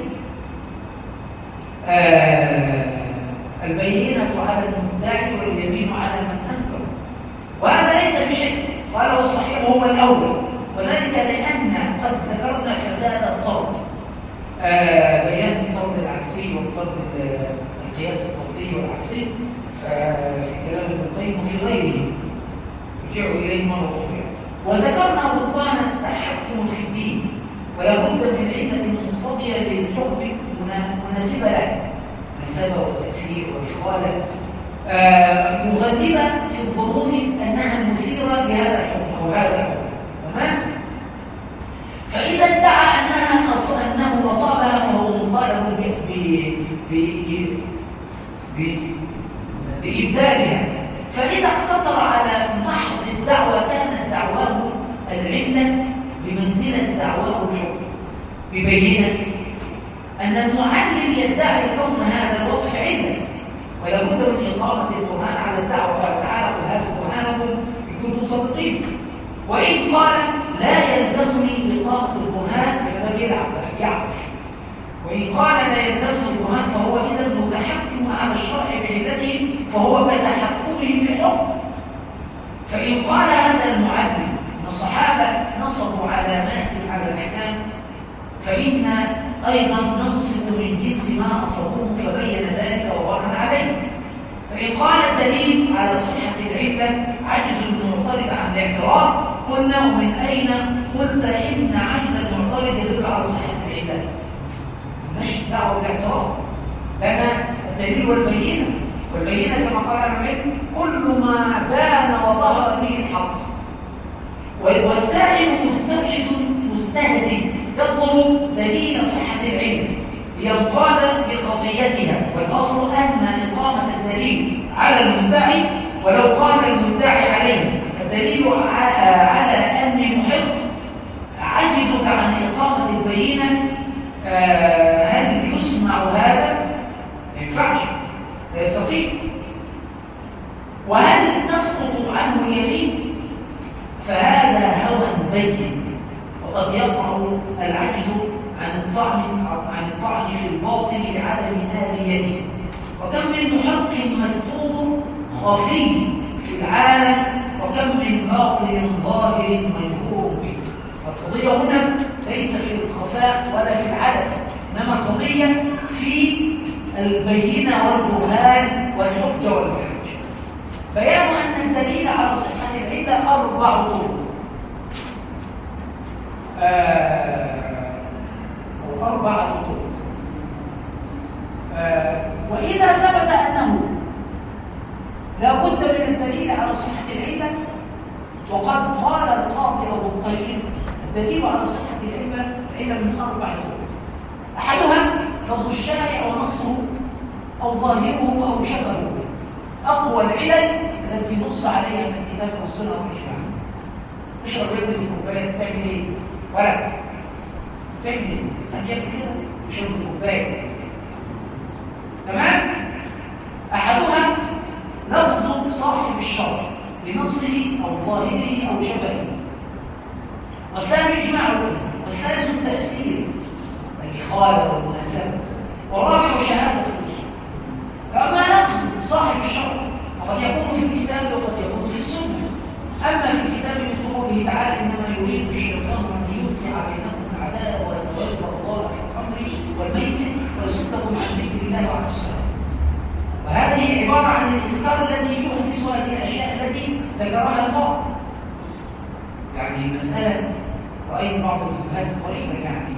البينة على المدعي واليمين على من أنكر، وهذا ليس بشيء. قال والصحيح هو الأول، وذلك لأن قد ذكرنا فساد الطرد، بيان الطرد العكسي والطرد القياس الطردي والعكسي في كلام ابن القيم وفي غيره، رجعوا إليه مرة أخرى. وذكرنا بطلان التحكم في الدين، ولا بد من علة مقتضية للحكم مناسبة له، نسبة وتأثير وإخوالة، مغلبة في الظنون أنها مثيرة لهذا الحكم وهذا الحكم. تمام؟ فإذا ادعى أنه أصابها فهو مطالب بإبدالها. فإذا اقتصر على محض الدعوة كانت دعواه العلة بمنزلة دعواه الحكم، ببينة أن المعلل يدعي كون هذا الوصف علة، ولا بد من إقامة القرآن على الدعوة. قال تعالى قل هاتوا برهانكم إن كنتم صادقين. وإن قال لا يلزمني إقامة البرهان يبقى بيلعب يعبث، وإن قال لا يلزمني البرهان فهو إذا متحكم على الشرع بعلته فهو كتحكمه بالحكم. فإن قال هذا المعلم أن الصحابة نصبوا علامات على الأحكام فإن أيضا نقصد من جنس ما أصابوه فبين ذلك وبرهن عليه. فإن قال الدليل على صحة العلة عجز المعترض عن الاعتراض قلنا ومن أين قلت إن عجز المعترض يدل على صحة العلة؟ مش دعوة بالاعتراض، لنا الدليل والبينة، والبينة كما قال أهل العلم كل ما بان وظهر به الحق. والسائل مسترشد مستهدي يطلب دليل صحة العلم لينقاد لقضيتها، والأصل أن إقامة الدليل على المدعي ولو قال المدعي عليه الدليل على أني محق عجزك عن إقامة البينة، هل يسمع هذا؟ ما ينفعش، لا يستطيع. وهل تسقط عنه اليمين؟ فهذا هوى بين، وقد يقع العجز عن الطعن في الباطل لعدم آليته. وكم من محق مستور خفي في العالم، وكم من باطل ظاهر مجهور به. القضية هنا ليس في الخفاء ولا في العدد، إنما القضية في البينة والبرهان والحجة والمحج. بيان أن الدليل على صحة العلة 4 طرق أو 4 طرق. وإذا ثبت أنه لا بد من الدليل على صحة العلة، وقد قال القاضي أبو الطيب الدليل على صحة العلة من 4 طرق. أحدها لفظ الشارع ونصه أو ظاهره أو شبهه، أقوى العلل التي نص عليها من الكتاب والسنة والإجماع. اشرب يا ابني الكوباية تعمل إيه؟ ولا تعمل إيه؟ أن يفعل كده يشرب الكوباية. تمام؟ أحدها لفظ صاحب الشرع بنصه أو ظاهره أو شبهه، والثاني إجماعه، والثالث التأثير الإخالة والمناسبة، والرابع شهادة الرسل. فأما لفظ صاحب الشرع فقد يكون في الكتاب وقد يكون في السنة. أما في الكتاب مثل قوله تعالى إنما يريد الشيطان أن يوقع بينكم العداوة والبغضاء في الخمر والميسر ويصدكم عن ذكر الله وعن الصلاة. وهذه عبارة عن الإسكار الذي يحدث هذه الأشياء التي ذكرها الله. يعني مسألة رأيت بعض الفيديوهات قريبا يعني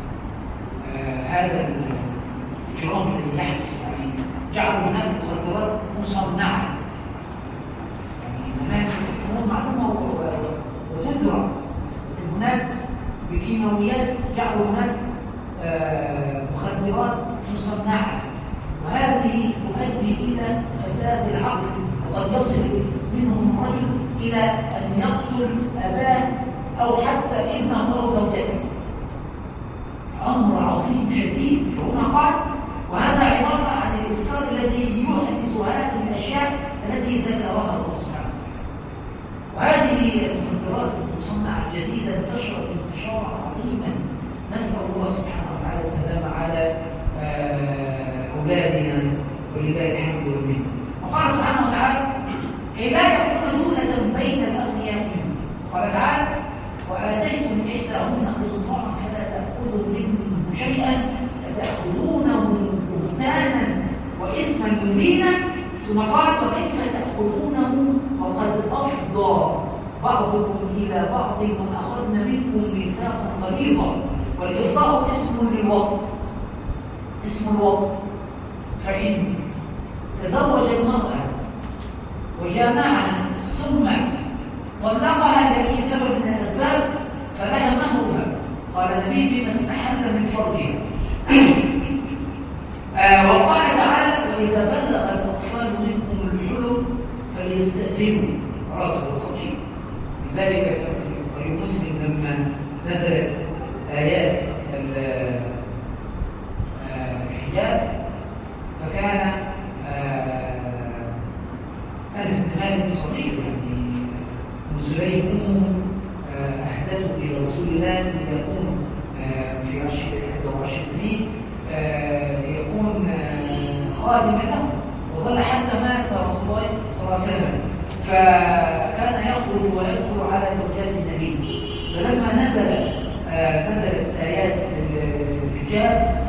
هذا الإجرام الذي يحدث يعني جعلوا هناك مخدرات مصنعة. يعني زمان تكون معلومة وتزرع هناك بكيماويات، جعلوا هناك مخدرات مصنعة، وهذه تؤدي إلى فساد العقل، وقد يصل منهم رجل إلى أن يقتل أباه أو حتى ابنه أو زوجته. أمر عظيم شديد. فهنا قال وهذا عبارة عن الإسكار الذي يحدث هذه الأشياء التي ذكرها الله سبحانه وتعالى. وهذه المخدرات المصنعة الجديدة انتشرت انتشارا عظيما، نسأل الله سبحانه وتعالى السلامة على أولادنا ولله الحمد والمنة. وقال سبحانه وتعالى كي لا يكون دولة بين الأغنياء منكم. قال تعالى وآتيتم إحداهن قنطارا فلا تأخذوا منه شيئا أتأخذونه بهتانا وإثما مبينا. ثم قال وكيف تأخذونه وقد أفضى بعضكم إلى بعض وأخذن منكم ميثاقا غليظا. والإفضاء اسم للوطن، اسم الوطن. فإن تزوج المرأة وجامعها ثم طلقها لأي سبب من الأسباب فلها مهرها. قال النبي بما استحل من فرجها. وقال تعالى وإذا بلغ الأطفال منكم الحلم فليستأذنوا راسه صغير. لذلك في البخاري ومسلم لما نزلت آيات الحجاب فكان أنس بن مالك صغير، يعني مسلمه أهدته وظل حتى مات رسول الله صلى الله عليه وسلم، فكان يخرج ويدخل على زوجات النبي. فلما نزلت آيات الحجاب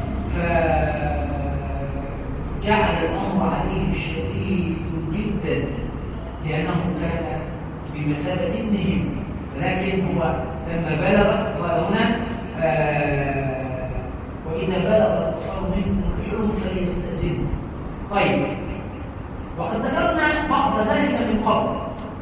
فجعل الأمر عليه شديد جدا، لأنه كان بمثابة ابنهم. ولكن هو لما بلغ قال هنا وإذا بلغ الأطفال منكم الحلم فليستأذنوا. طيب، وقد ذكرنا بعض ذلك من قبل،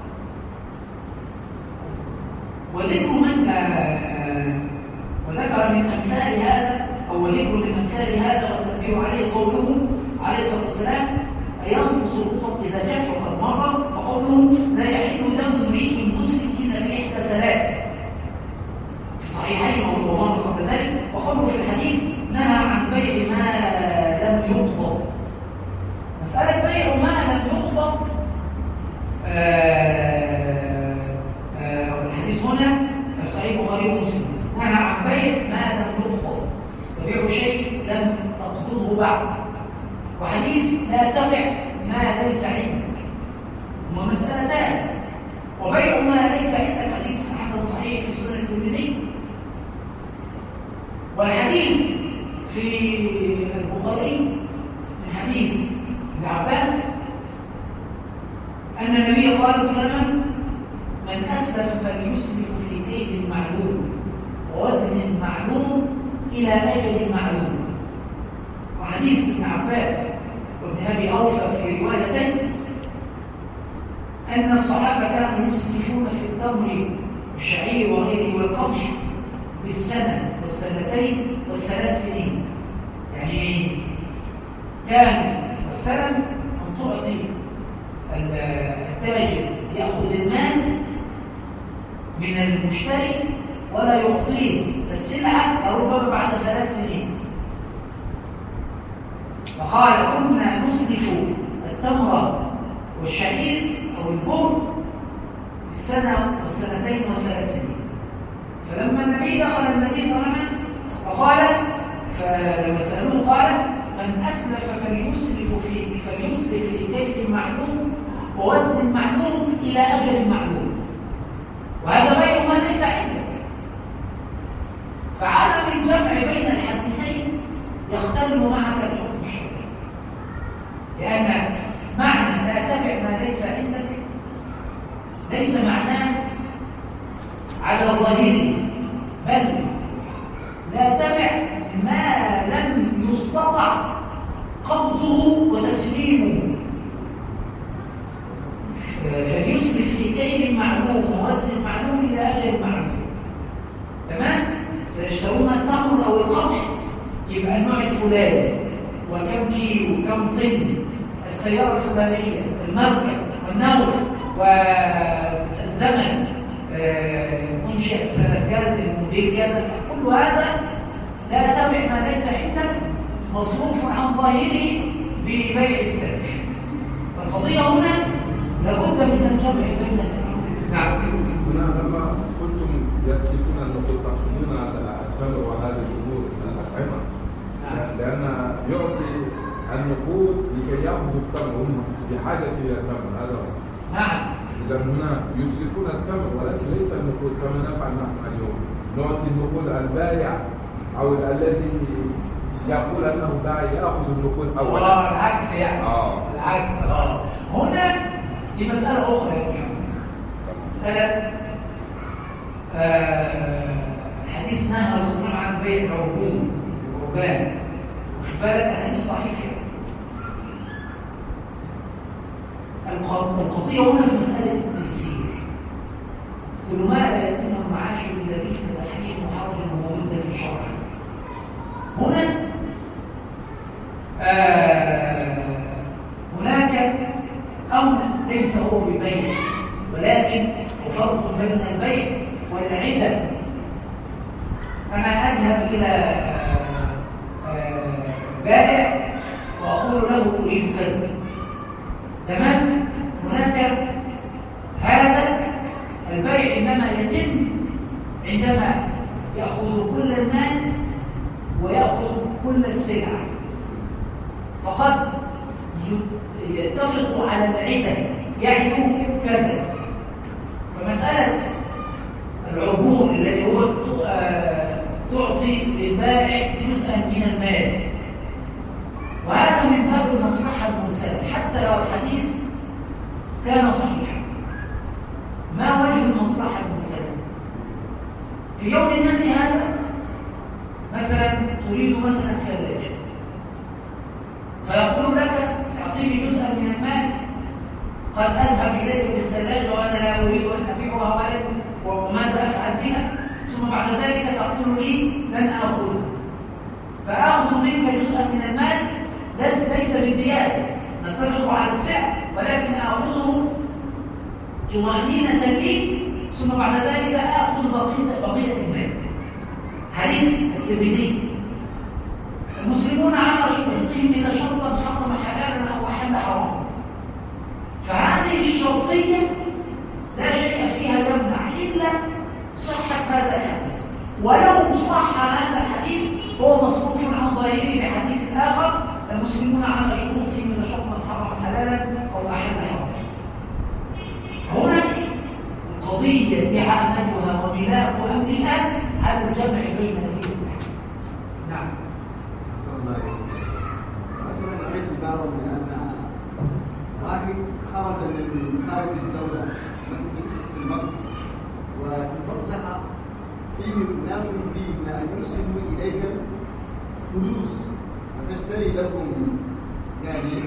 وذكر من أمثال هذا، أو ذكر من أمثال هذا والتنبيه عليه قوله عليه الصلاة والسلام: أينقص الرطب إذا جف وقد مر، وقوله: لا يحل دم امرئ مسلم بإحدى ثلاث، في الصحيحين ومر قبل ذلك. وقوله في الحديث: نهى عن بيع ما لم يقبض. مسألة بيع ما لم يقبض، الحديث هنا في صحيح البخاري ومسلم: نهى عن بيع ما لم يقبض، تبيع شيء لم تقبضه بعد. وحديث: لا تبع ما ليس عندك. هما مسألتان. وبيع ما ليس عندك حديث حسن صحيح في سنن الترمذي. والحديث في البخاري من حديث ابن عباس أن النبي قال صلى الله عليه وسلم: من أسلف فليسلف في كيل معلوم ووزن معلوم إلى أجل معلوم. وحديث ابن عباس وابن أبي أوفى في روايتين أن الصحابة كانوا يسلفون في التمر والشعير وغيره والقمح بالسنة والسنتين والثلاث سنين. يعني كان السلم أن تعطي التاجر يأخذ المال من المشتري ولا يعطيه السلعة ربما بعد 3 سنين. فقال: كنا نسلف التمر والشعير أو البر السنة والسنتين و3 سنين. فلما النبي دخل المدينة صلى الله عليه وسلم فقال، فلما سألوه قال: من أسلف فليسلف في كيل معلوم ووزن معلوم إلى أجل معلوم. وهذا بيع ما ليس عندك. فعدم الجمع بين الحديثين يختل معك الحكم الشرعي، لأن معنى لا تبع ما ليس عندك ليس معناه على ظاهره، بل لا تبع ما لم يستطع قبضه وتسليمه. فليسلف في كيل معلوم ووزن معلوم إلى أجل معلوم. تمام؟ سيشترون التمر أو القمح، يبقى النوع الفلاني وكم كيلو كم طن، السيارة الفلانية، الماركة والنوع والزمن، منشأ سنة كذا، الموديل كذا، كل هذا لا تبع ما ليس عندك مصروف عن ظاهره ببيع السلف. والقضية هنا لابد من الجمع بين الأمرين. نعم. هنا لما قلتم يسلفون النقود تقصدون التمر وهذه الأمور من الأطعمة. نعم. لأن يعطي النقود لكي يأخذوا التمر، هم بحاجة إلى التمر. هذا هو. نعم. إذا هنا يسلفون التمر ولكن ليس النقود كما نفعل نحن اليوم. نعطي النقود البائع أو الذي يقول أنه بائع يأخذ النقود أولا. العكس يعني. العكس. هنا دي مسألة أخرى يا محمد. مسألة حديث نهى الرسول عن بيع العربون والرهبان. واخد بالك؟ الحديث ضعيف يعني. القضية هنا في مسألة التيسير. كل ما لا يتم المعاش إلا به تحريم محرم موجود في الشرع. هنا هناك أمر ليس هو ببيع، ولكن فرق بين البيع والعدة. أنا أذهب إلى بائع وأقول له أريد كذا، تمام؟ هناك هذا البيع إنما يتم عندما يأخذ كل المال ويأخذ كل السلعة. فقد يتفقوا على العدة يعدوا كذا. فمسألة العبور الذي هو تعطي للبائع جزءا من المال، وهذا من باب المصلحة المرسلة حتى لو الحديث كان صحيحا. ما وجه المصلحة المرسلة؟ في يوم الناس هذا مثلا تريد مثلا ثلاجة، فيقول لك اعطيني جزءا من المال قد اذهب اليك بالثلاجة وانا لا اريد ان ابيعها وماذا افعل بها، ثم بعد ذلك تقول لي لن اخذها، فاخذ منك جزءا من المال ليس بزياده، نتفق على السعر ولكن اخذه طمأنينة لي، ثم بعد ذلك اخذ بقيه المال. حديث الترمذي: المسلمون على شروطهم اذا شرطا حرم حلالا او احل حراما. فهذه الشرطيه لا شيء فيها يمنع الا صحه هذا الحديث، ولو صح هذا الحديث هو مصروف عن ظاهره بحديث اخر: المسلمون على شروطهم اذا شرطا حرم حلالا او احل حراما. هنا قضيه عامتها وبناء امرها على الجمع بين هذه. نعم. أحسن الله إليك. مثلا رأيت بعضا بأن واحد خرج من خارج الدولة من مصر، والمصلحة فيه ناس يريدون أن يرسلوا إليك فلوس وتشتري لهم يعني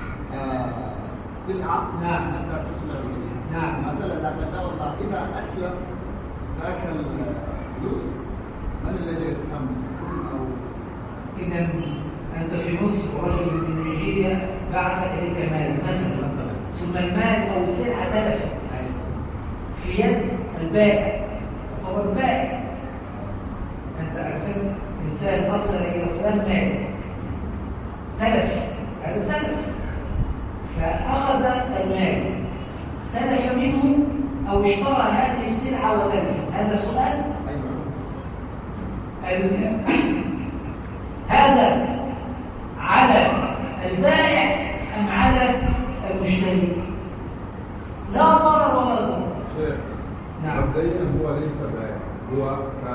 سلعة. نعم. حتى ترسل إليك. نعم. مثلا لا قدر الله إذا أتلف ذاك الفلوس من الذي يتحمل؟ أو إذا أنت في مصر ورجل من نيجيريا بعث إليك مال مثلا، ثم المال أو السلعة تلفت في يد البائع، تعتبر البائع. أنت أرسلت إنسان أرسل إلى فلان مال سلف، هذا سلف، فأخذ المال تلف منه أو اشترى هذه السلعة وتلف. هذا سؤال. هذا على البائع أم على المشتري؟ لا ضرر ولا ضرر. شيخ، نعم. مبدئيا هو ليس بائع، هو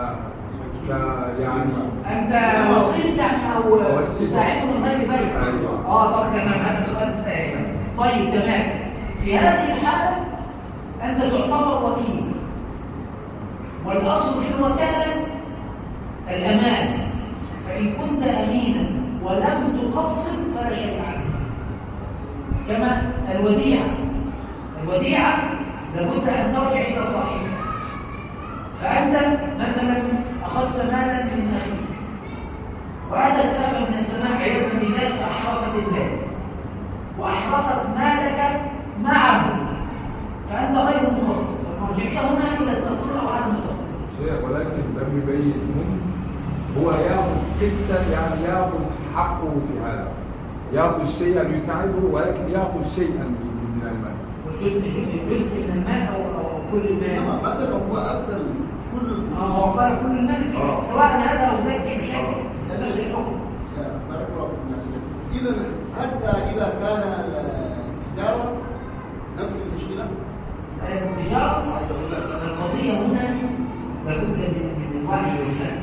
يعني أنت وسيط يعني أو تساعده من غير بيع. أيوة. طب تمام، هذا سؤال فاهم. طيب تمام. في هذه الحالة أنت تعتبر وكيل، والأصل في الوكالة الأمان، فإن كنت أمينا ولم تقصر فلا شيء عليك. كما الوديعة لابد أن ترجع إلى صاحبها. فأنت مثلا أخذت مالا من أخيك وأتت آفة من السماء عياذا بالله فأحرقت المال وأحرقت مالك معه، فأنت غير مقصر، فالمرجعية هنا إلى التقصير أو عدم التقصير. شيخ، ولكن لم يبين هو ياخذ قسطا، يعني ياخذ حقه في هذا، ياخذ شيئا يساعده، ولكن ياخذ شيئا من المال. جزء من المال او كل المال. مثلا هو ارسل كل هو قال كل المال سواء هذا او ذاك في شيء نفس الحكم. بارك الله فيك. اذا حتى اذا كان التجاره نفس المشكله، مساله التجاره القضيه هنا لابد من الوعي والفهم.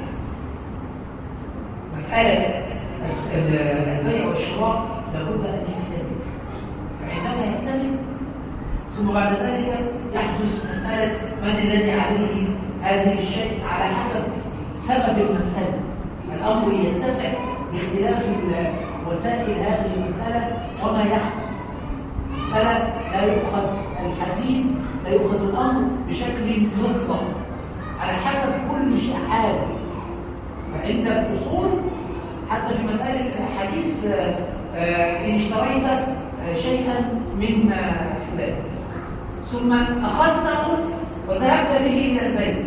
مساله البيع والشراء لابد ان يكتمل، فعندما يكتمل ثم بعد ذلك يحدث مسألة من الذي عليه هذه الشيء على حسب سبب المسألة. الأمر يتسع باختلاف وسائل هذه المسألة وما يحدث. مسألة لا يؤخذ الحديث، لا يؤخذ الأمر بشكل مطلق، على حسب كل شيء حالة. فعند الأصول حتى في مسألة الحديث إن اشتريت شيئا من فلان ثم أخذته وذهبت به إلى البيت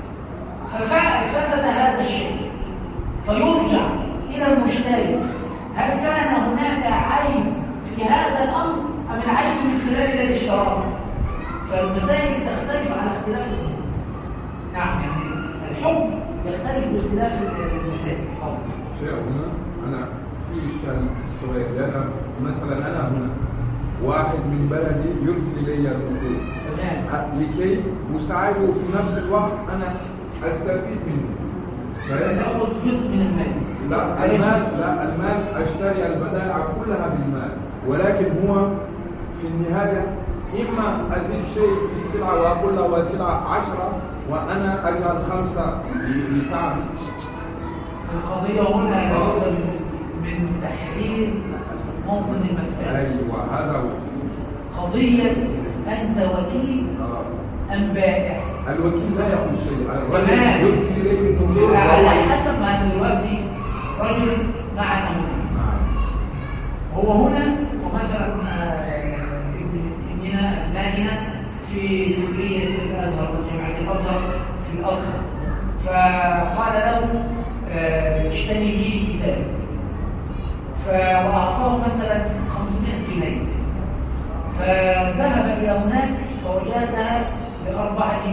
ففسد هذا الشيء فيرجع إلى المشتري، هل كان هناك عيب في هذا الأمر أم العيب من خلال الذي اشتراه؟ فالمسائل تختلف على اختلاف الأمور. نعم، يعني الحكم يختلف باختلاف المسائل. شيء هنا أنا في إشكال صغير، لأن مثلا أنا هنا واحد من بلدي يرسل إلي النقود تمام. لكي أساعده في نفس الوقت أنا أستفيد منه. تاخذ جزء من المال. لا المال أشتري البضائع كلها بالمال، ولكن هو في النهاية إما أزيد شيء في السلعة وأقول له سلعة 10 وأنا أجعل 5 لتعبي. القضية هنا لابد من تحرير موطن المسألة. أيوة هذا هو قضية أنت وكيل أم بائع. الوكيل لا يقول شيء، الرجل تمام. يرسل إليه النقود على حسب ما أنا دلوقتي رجل معنا هنا. هو هنا ومثلا ابنائنا في كلية الأزهر جامعة الأزهر في الأزهر، فقال له اشتري لي كتاب، وأعطاه مثلا 500 جنيه، فذهب إلى هناك فوجدها ب400.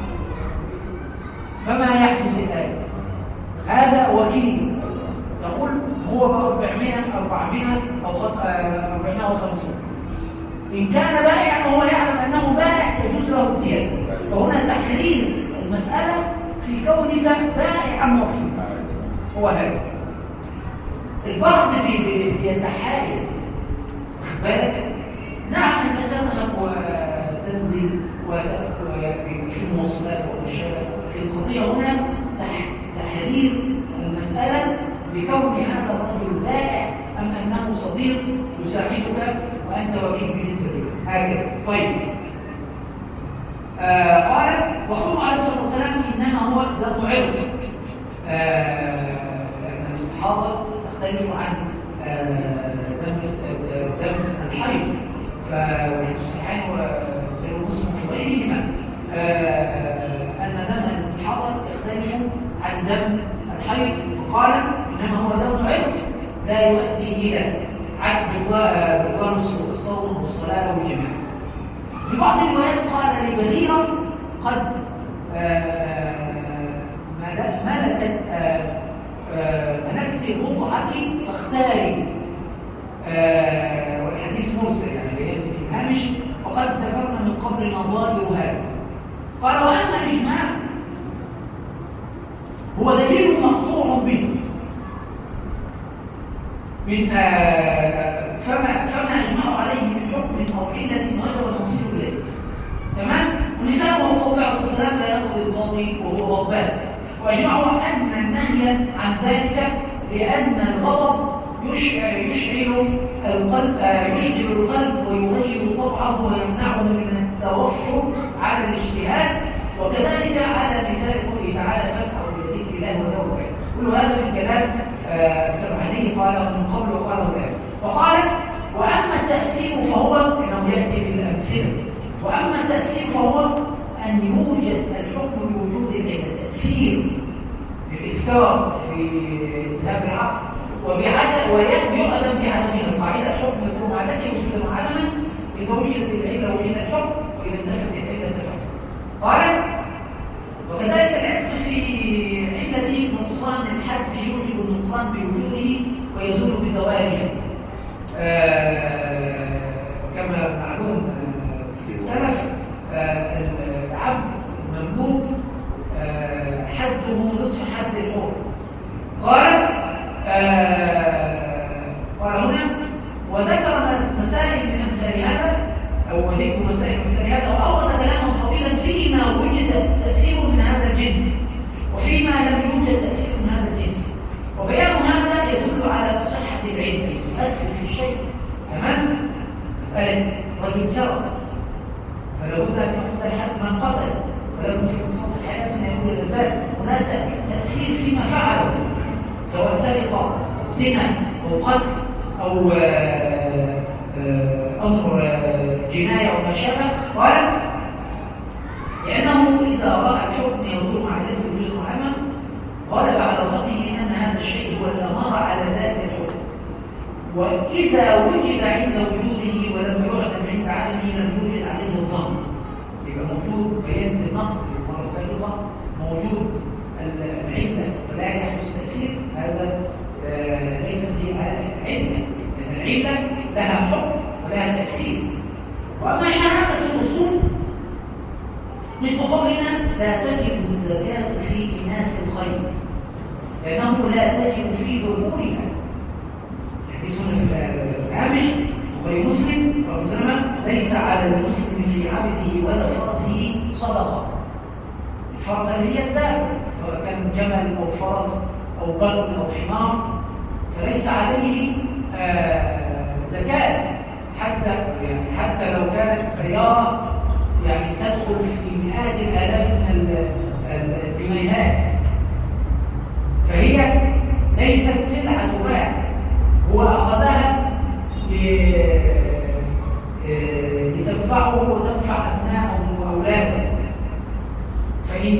فما يحدث الآن؟ هذا وكيل يقول هو ب400 أو 450. إن كان بائعا وهو يعلم أنه بائع يجوز له الزيادة. فهنا تحرير المسألة في كونك بائع أم وكيل. هو هذا. البعض بيتحايل بالك. نعم أنت تذهب وتنزل وتأكل في المواصلات والمشابه، لكن القضية هنا تحرير المسألة بكون هذا الرجل بائع أم أنه صديق يساعدك وأنت وكيل بالنسبة له. هكذا. طيب. قال وقوله عليه الصلاة والسلام إنما هو دم عرق، لأن الاستحاضة تختلف عن دم الحيض، ففي الصحيحين وغير مسلم في غيرهما أن دم الاستحاضة يختلف عن دم الحيض، فقال إنما هو دم عرق لا يؤدي إلى بطلان الصوم والصلاة والجماع. في بعض الروايات قال لبريرة قد ملكت بضعك فاختاري، والحديث مرسل يعني بيان في الهامش، وقد ذكرنا من قبل نظائر هذا. قال وأما الإجماع هو دليل مقطوع به من فما أجمعوا عليه من حكم أو علة وجب المصير إليه. تمام؟ ومثاله قول عليه الصلاة والسلام لا يأخذ القاضي وهو غضبان، وأجمعوا أن النهي عن ذلك لأن الغضب يشعل القلب ويغير طبعه ويمنعه من التوفر على الاجتهاد، وكذلك على مثال قوله تعالى فاسعوا في ذكر الله وذروا البيع. كل هذا من كلام السبحاني قاله من قبل وقاله الآن. وقال وأما التأثير فهو إنه يأتي بالأمثلة، وأما التأثير فهو أن يوجد الحكم بوجود العلة، تأثير بالإسكار في ذهاب العقل ويعلم بعدمها. القاعدة الحكم يكون عادته وجودا وعدما، إذا وجدت العلة وجد الحكم، وإذا انتفت العلة انتفت. قال وكذلك العلم في علة نقصان الحد يوجب النقصان بوجوده ويزول بزواله، كما معلوم في السلف العبد المملوك حده نصف حد الحر. قال هنا وذكر مسائل من امثال هذا او ذكر مسائل من امثال هذا، واورد كلاما طويلا فيما وجد تاثير من هذا الجنس وفيما لم يوجد تاثير من هذا الجنس، وبيان هذا يدل على صحه العلم يؤثر في الشيء. تمام؟ مساله رجل سرق فلا بد ان ياخذ الحد من قتل، ولم في قصاص الحياه من يقول الباب. هناك تاثير فيما فعله سواء سرقه او زنا او قتل او امر جنايه او ما شابه. قال لانه اذا راى الحكم يدور مع ذلك وجود معلما غلب على ظنه ان هذا الشيء هو الاماره على ذات الحكم، واذا وجد عند وجوده ولم يعلم عند عدمه لم يوجد عليه الظن. يبقى موجود بيان النقد المره السابقه، موجود العله ولا يحدث تاثير، هذا ليست هي علة، لأن العلة لها حكم ولها تأثير. تكفير. وأما شهادة الأصول مثل قولنا لا تجب الزكاة في إناث الخيل لأنه لا تجب في ذكورها. حديث في الهامش بخاري مسلم صلى الله عليه وسلم ليس على المسلم في عبده ولا فرسه صدقة. الفرس اللي هي الدابة سواء كان جمل أو فرس أو بغل أو حمار فليس عليه زكاة حتى لو كانت سيارة يعني تدخل في مئات الآلاف من الجنيهات فهي ليست سلعة تباع هو أخذها لتنفعه وتنفع أبنائه وأولاده فإن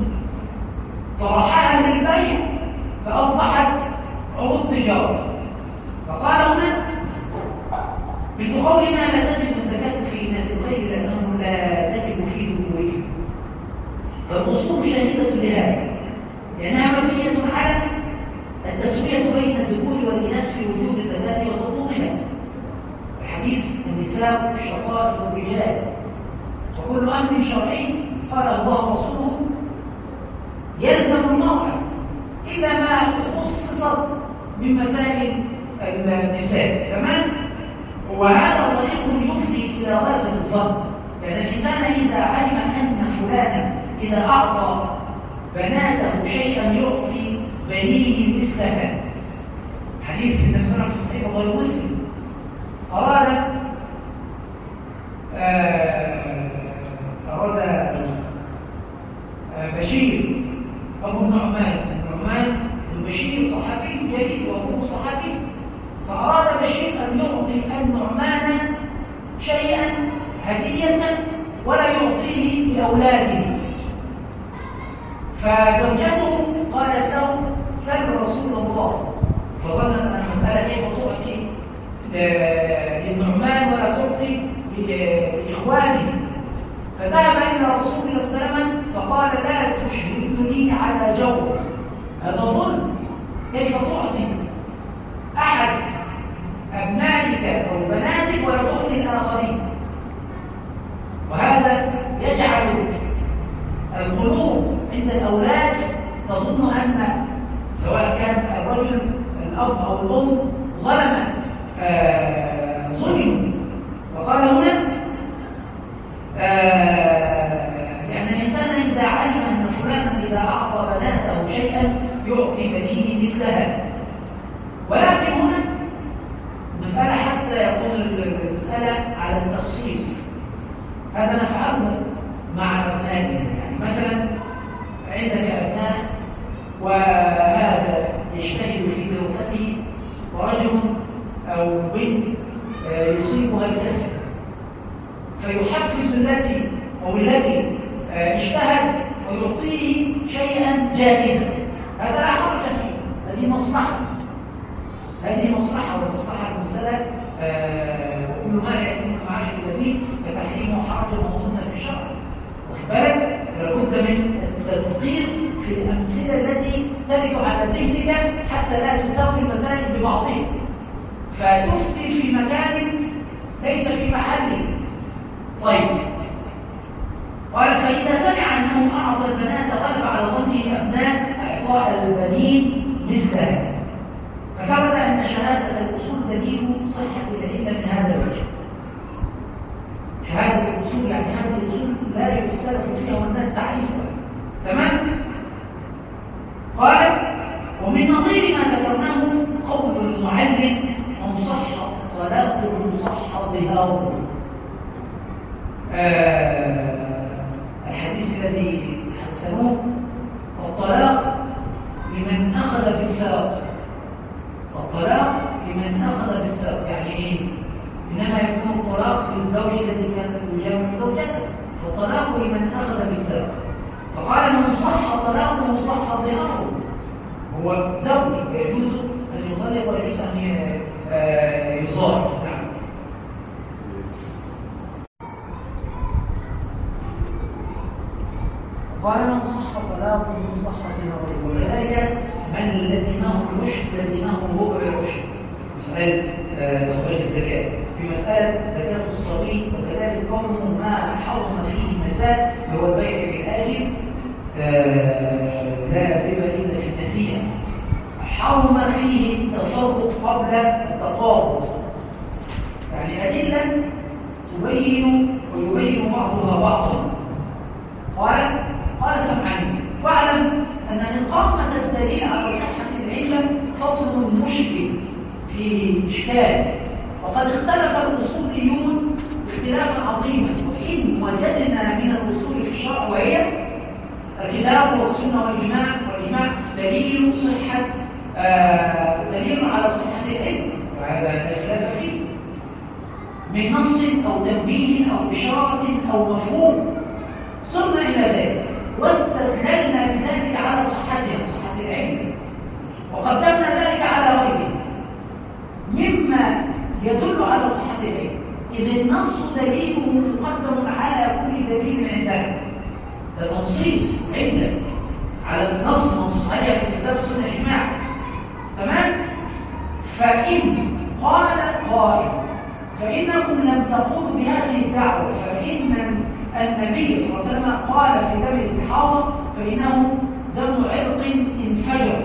طرحها للبيع فأصبحت عروض تجارة. فقال هنا مثل قولنا لا تجب الزكاة في إناث الخيل لأنه لا تجب في ذكورها. فالأصول شاهدة لهذا لأنها مبنية على التسوية بين الذكور والإناث في وجوب الزكاة وسقوطها. الحديث النساء شقائق الرجال فكل أمر شرعي قاله الله ورسوله يلزم المرأة إلا ما خصصت من مسائل النساء. تمام؟ وهذا طريق يفضي إلى غلبة الظن لأن الإنسان إذا علم أن فلانا إذا أعطى بناته شيئا يعطي بنيه مثلها. حديث النبي صلى الله عليه وسلم في صحيح البخاري ومسلم أراد بشير أبو النعمان بن بشير صحابي جليل وأبوه صحابي فأراد بشير أن يعطي النعمان شيئا هدية ولا يعطيه لأولاده فزوجته قالت له سل رسول الله فظنت أن المسألة كيف تعطي للنعمان ولا تعطي لإخوانه فذهب إلى رسول الله صلى الله عليه وسلم فقال لا تشهدني على جور هذا ظلم كيف تعطي أحد أبنائك أو بناتك ولا تعطي الآخرين وهذا يجعل القلوب عند الأولاد تظن أن سواء كان الرجل الأب أو الأم ظلم ظلم فقال هنا لأن الإنسان إذا علم أن فلانا إذا أعطى بناته شيئا يعطي بنيه مثلها ولكن هنا مسألة حتى يكون المسألة على التخصيص هذا نفعله مع أبنائنا يعني مثلا عندك أبناء وهذا يجتهد في دراسته ورجل أو بنت يصيبها الكسل فيحفز التي أو الذي اجتهد ويعطيه شيئا جائزا هذا لا حرج فيه هذه مصلحة والمصلحة المسألة وكل ما يأتي من معاش النبي كتحريم حرج ومضمون في الشرع واخد بالك لابد من التدقيق في الأمثلة التي ترد على ذهنك حتى لا تساوي المسائل ببعضها فتفتي في مكان ليس في محله. طيب قال فإذا سمع أنه أعطى البنات غلب على ظنه الأبناء إعطاء البنين مثلها فثبت أن شهادة الأصول دليل صحة الأدلة من هذا الوجه. شهادة الأصول يعني هذه الأصول لا يختلف فيها والناس تعرفها تمام؟ قال ومن نظير ما ذكرناه قول المعلم من صح طلاقه صح ظهاره. الحديث الذي حسنوه الطلاق لمن أخذ بالساق يعني إيه؟ إنما يكون الطلاق للزوج الذي كان يجامع زوجته فالطلاق لمن أخذ بالساق فقال من صح طلاقه صح ظهاره هو زوج يجوز أن يطلق ويجوز أن يظاهر. نعم. قال من صح طلاقه صح ظهاره وكذلك من لزمه الرشد لزمه ربع الرشد مسألة إخراج الزكاة في مسألة زكاة قوله ما حرم فيه النساء هو البيع بالآجل لا ربا إلا في النسيئة. حرم فيه التفرق قبل التقابض، يعني أدلة تبين ويبين بعضها بعضا. قال سمعان واعلم أن إقامة الدليل على صحة العلة فصل مشكل فيه إشكال، وقد اختلف الأصوليون اختلافا عظيما، وإن وجدنا من الأصول في الشرع وهي الكتاب والسنة والإجماع دليل صحة دليل على صحة العلم، وهذا لا خلاف فيه من نص أو تنبيه أو إشارة أو مفهوم. صرنا إلى ذلك واستدللنا بذلك على صحة العلم، وقدمنا ذلك على غيره مما يدل على صحة العلم، إذ النص دليله مقدم على كل دليل عندنا. ده تنصيص علة على النص منصوص عليها في الكتاب والسنة إجماع، تمام؟ فإن قال قائل فإنكم لم تقولوا بهذه الدعوة، فإن النبي صلى الله عليه وسلم قال في دم الاستحاضة فإنه دم عرق انفجر،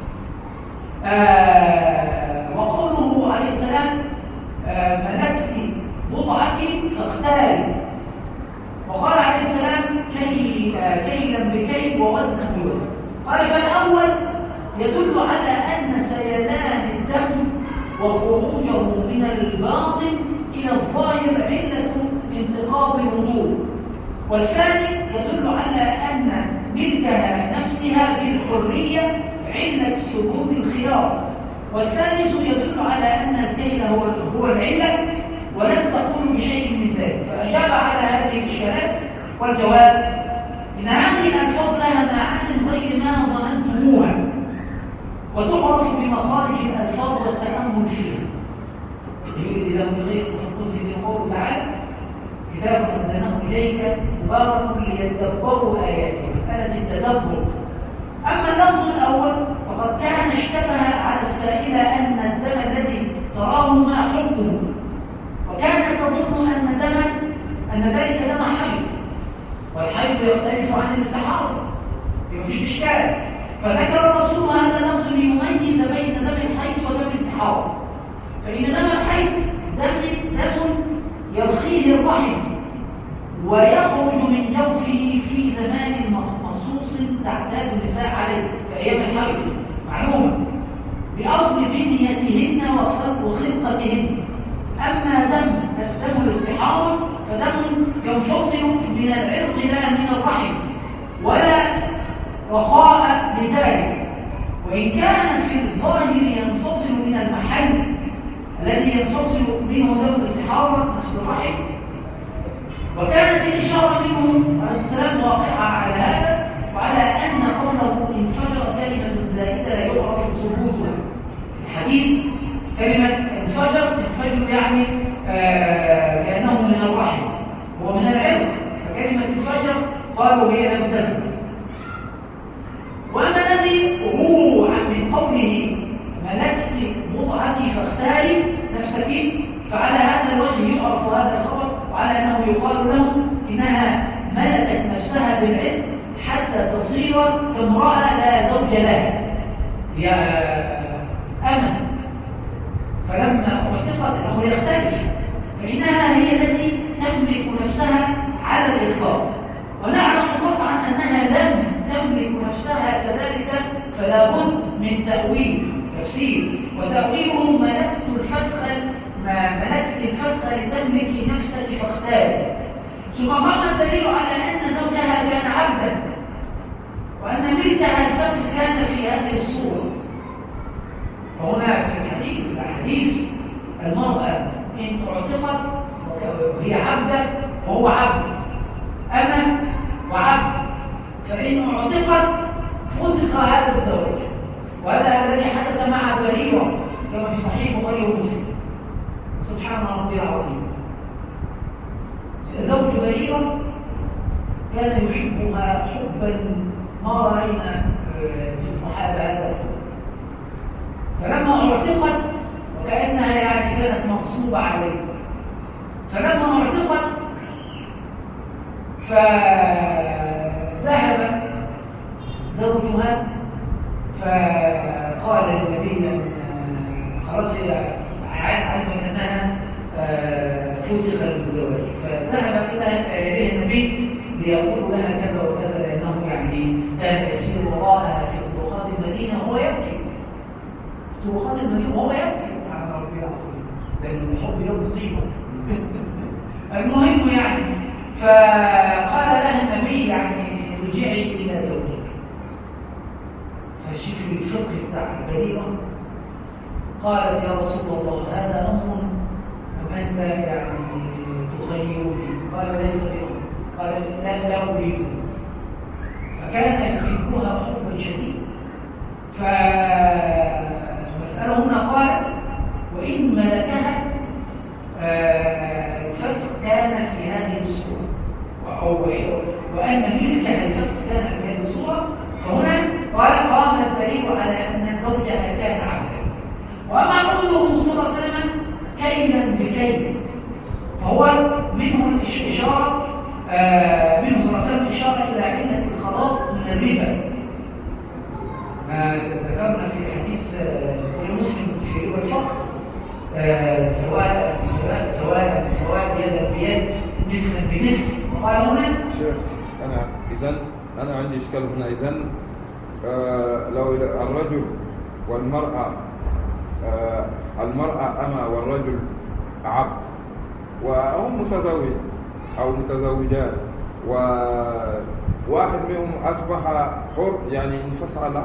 وقوله عليه السلام ملكت بضعك فاختاري، وقال عليه السلام كيلا بكيل ووزنا بوزن. قال فالأول يدل على أن سيلان الدم وخروجه من الباطن إلى الظاهر علة انتقاض الوضوء، والثاني يدل على أن ملكها نفسها بالحرية علة ثبوت الخيار، والثالث يدل على أن الكيل هو العلة، ولم تقول بشيء من ذلك. فأجاب على هذه الإشكالات، والجواب إن هذه الألفاظ لها معان غير ما ظننتموها، وتعرف بمخارج الألفاظ والتأمل فيها. يريد الله بخير وفقه في قوله تعالى كتاب أنزلناه إليك مبارك ليدبروا آياته، مسألة التدبر. أما اللفظ الأول فقد كان اشتبه على السائلة أن الدم الذي تراه ما حكمه، وكانت تظن أن ذلك دم حيض، والحيض يختلف عن الاستحاضة، مفيش إشكال. فذكر الرسول هذا اللفظ ليميز بين دم الحيض ودم الاستحاضة، فإن دم الحيض دم يرخيه الرحم ويخرج من جوفه في زمان مخصوص تعتاد النساء عليه في أيام الحيض، معلومة بأصل بنيتهن وخلقتهن. أما دم الاستحاضة فدم ينفصل من العرق لا من الرحم، ولا رخاء لذلك، وإن كان في الظاهر ينفصل من المحل الذي ينفصل منه دم الاستحاضة نفس الرحم. وكانت الإشارة منه عليه السلام واقعة على هذا، وعلى أن قوله انفجر كلمة زائدة لا يعرف ثبوتها. الحديث كلمة انفجر يعني كأنه من الرحم ومن العرق، فكلمة انفجر قالوا هي لم تثبت. وأما الذي روى من قوله ملكت بضعك فاختاري نفسك، فعلى هذا الوجه يعرف هذا الخبر، وعلى أنه يقال له إنها ملكت نفسها بالعتق حتى تصير كامرأة لا زوج لها، هي أمة، فلما اعتقد الأمر يختلف، فإنها هي التي تملك نفسها على الإطلاق، ونعلم قطعا أنها لم تملك نفسها كذلك، فلا بد من تفسير، وتأويله ملكت الفسخ لتملك نفسك فاختاري. ثم قام الدليل على أن زوجها كان عبدا، وأن ملكها الفسخ كان في هذه الصورة. فهنا في الحديث المرأة إن اعتقت هي عبدة وهو عبد، أمة وعبد، فإن اعتقت فسخ هذا الزواج. وهذا الذي حدث مع بريرة كما في صحيح البخاري ومسلم. سبحان ربي العظيم، زوج بريرة كان يحبها حبا ما رأينا في الصحابة هذا الحب، فلما اعتقت وكأنها يعني كانت مغصوبة عليه، فلما اعتقت فذهب زوجها فقال للنبي أن خلاص هي علما أنها فسخت بالزواج، فذهب إليه النبي ليقول لها كذا وكذا، لأنه يعني كان يسير وراءها في طرقات المدينة وهو يبكي، طرقات المدينة وهو يبكي على ربي العظيم، لأن الحب له مصيبة. المهم يعني فقال لها النبي يعني رجعي إلى زوجك. فشوف الفقه بتاع البريرة، قالت يا رسول الله هذا أمر أم أنت يعني تخيرني؟ قال ليس بأمر. قال لا أريده. فكان يحبها حبا شديدا. فالمسألة هنا قال وإن ملكها الفسق كان في هذه الصورة، وأن ملكها الفسق كان في هذه الصورة، فهنا قال قام الدليل على أن زوجها كان عبدا. وأما قوله صلى الله عليه وسلم كيلا بكيل، فهو منه الإشارة منه صلى الله عليه وسلم إشارة إلى علة الخلاص من الربا، ما ذكرنا في حديث مسلم في ربا الفقر، سواء بسواء يدا بيد مثلا بمثل. وقال هنا شيخ أنا عندي إشكال هنا. إذن لو الرجل والمرأة المرأة أما والرجل عبد وهم متزوج أو متزوجات، وواحد منهم أصبح حر يعني انفصل له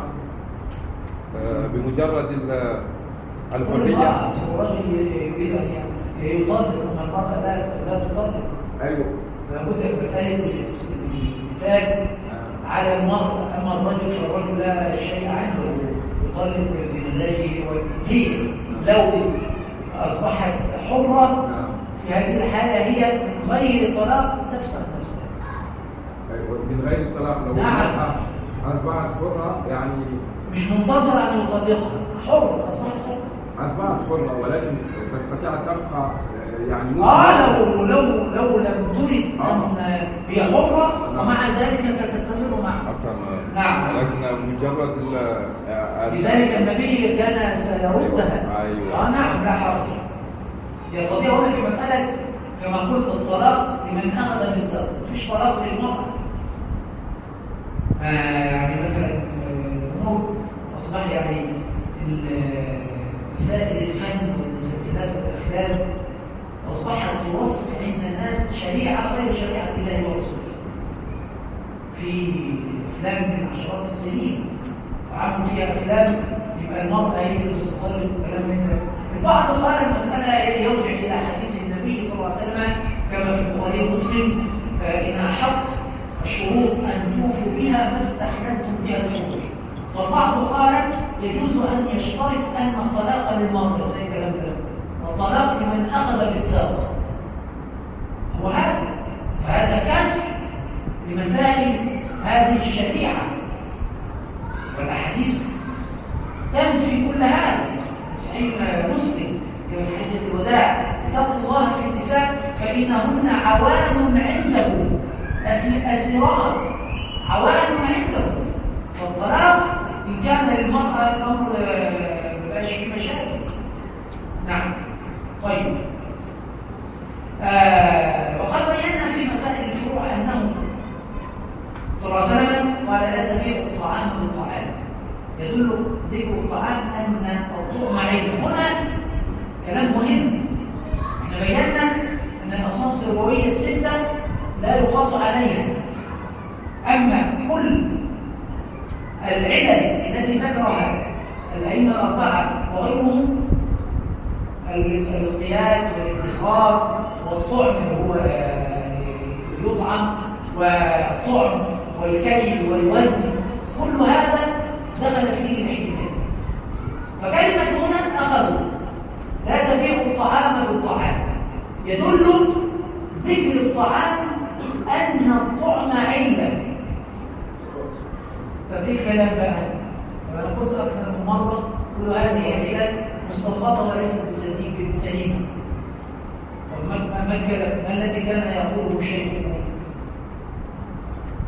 بمجرد الحرية. الرجل يريد أن يطلق، أن المرأة لا تطلق. أيوه، لابد من مسألة الإنسان على المرأة، أما الرجل فالرجل لا شيء عنده يطلق بمزاجه. هي لو أصبحت حرة في هذه الحالة هي من غير طلاق تفسخ نفسها. أيوه، من غير طلاق. لو أصبحت حرة يعني مش منتظر أن يطلقها، حرة، أصبحت حرة ولكن تستطيع أن تبقى يعني لو لم ترد أن هي حرة ومع ذلك ستستمر معها. نعم، لكن مجرد لذلك النبي كان سيردها. أيوة. نعم، لا حرج. هي القضية هنا في مسألة كما قلت الطلاق لمن أخذ بالسبب، مفيش طلاق للمرأة. يعني مثلا الأمور أصبح يعني مسائل الفن والمسلسلات والأفلام أصبحت توصف عند الناس شريعة غير شريعة الله ورسوله. في أفلام من عشرات السنين وعملوا فيها أفلام يبقى المرأة هي اللي تطلق كلام من ده. البعض قال المسألة يرجع إلى حديث النبي صلى الله عليه وسلم كما في البخاري ومسلم إن حق الشروط أن توفوا بها ما استحللتم بها الفروج. والبعض قال يجوز أن يشترط أن الطلاق للمرأة زي كلام فلان، والطلاق لمن أخذ بالساق. فهذا كسر لمسائل هذه الشريعة، والأحاديث تنفي كل هذا. صحيح مسلم كما في حجة الوداع اتقوا الله في النساء فإنهن عوان عنده، أسيرات عوان عنده. فالطلاق إن كان للمرأة الأمر مبقاش فيه مشاكل. نعم. طيب وقد بينا في مسائل الفروع أنه صلى الله عليه وسلم قال لا تبيعوا الطعام بالطعام، يدل ذكر الطعام أن الطعم عين. هنا كلام مهم، احنا بينا أن الأصناف الربوية الستة لا يقاس عليها، أما كل العلل التي ذكرها الأئمة الأربعة وغيرهم، الاغتيال والادخار والطعم هو يطعم والطعم والكيل والوزن، كل هذا دخل فيه الاحتمال. فكلمة هنا أخذوا لا تبيعوا الطعام بالطعام، يدل ذكر الطعام أن الطعم علة. طب إيه الكلام بقى؟ أنا قلت أكثر من مرة كل هذه علل مستنبطة وليست بسليمة. طب ما الكلام؟ ما الذي كان يقوله شيخنا؟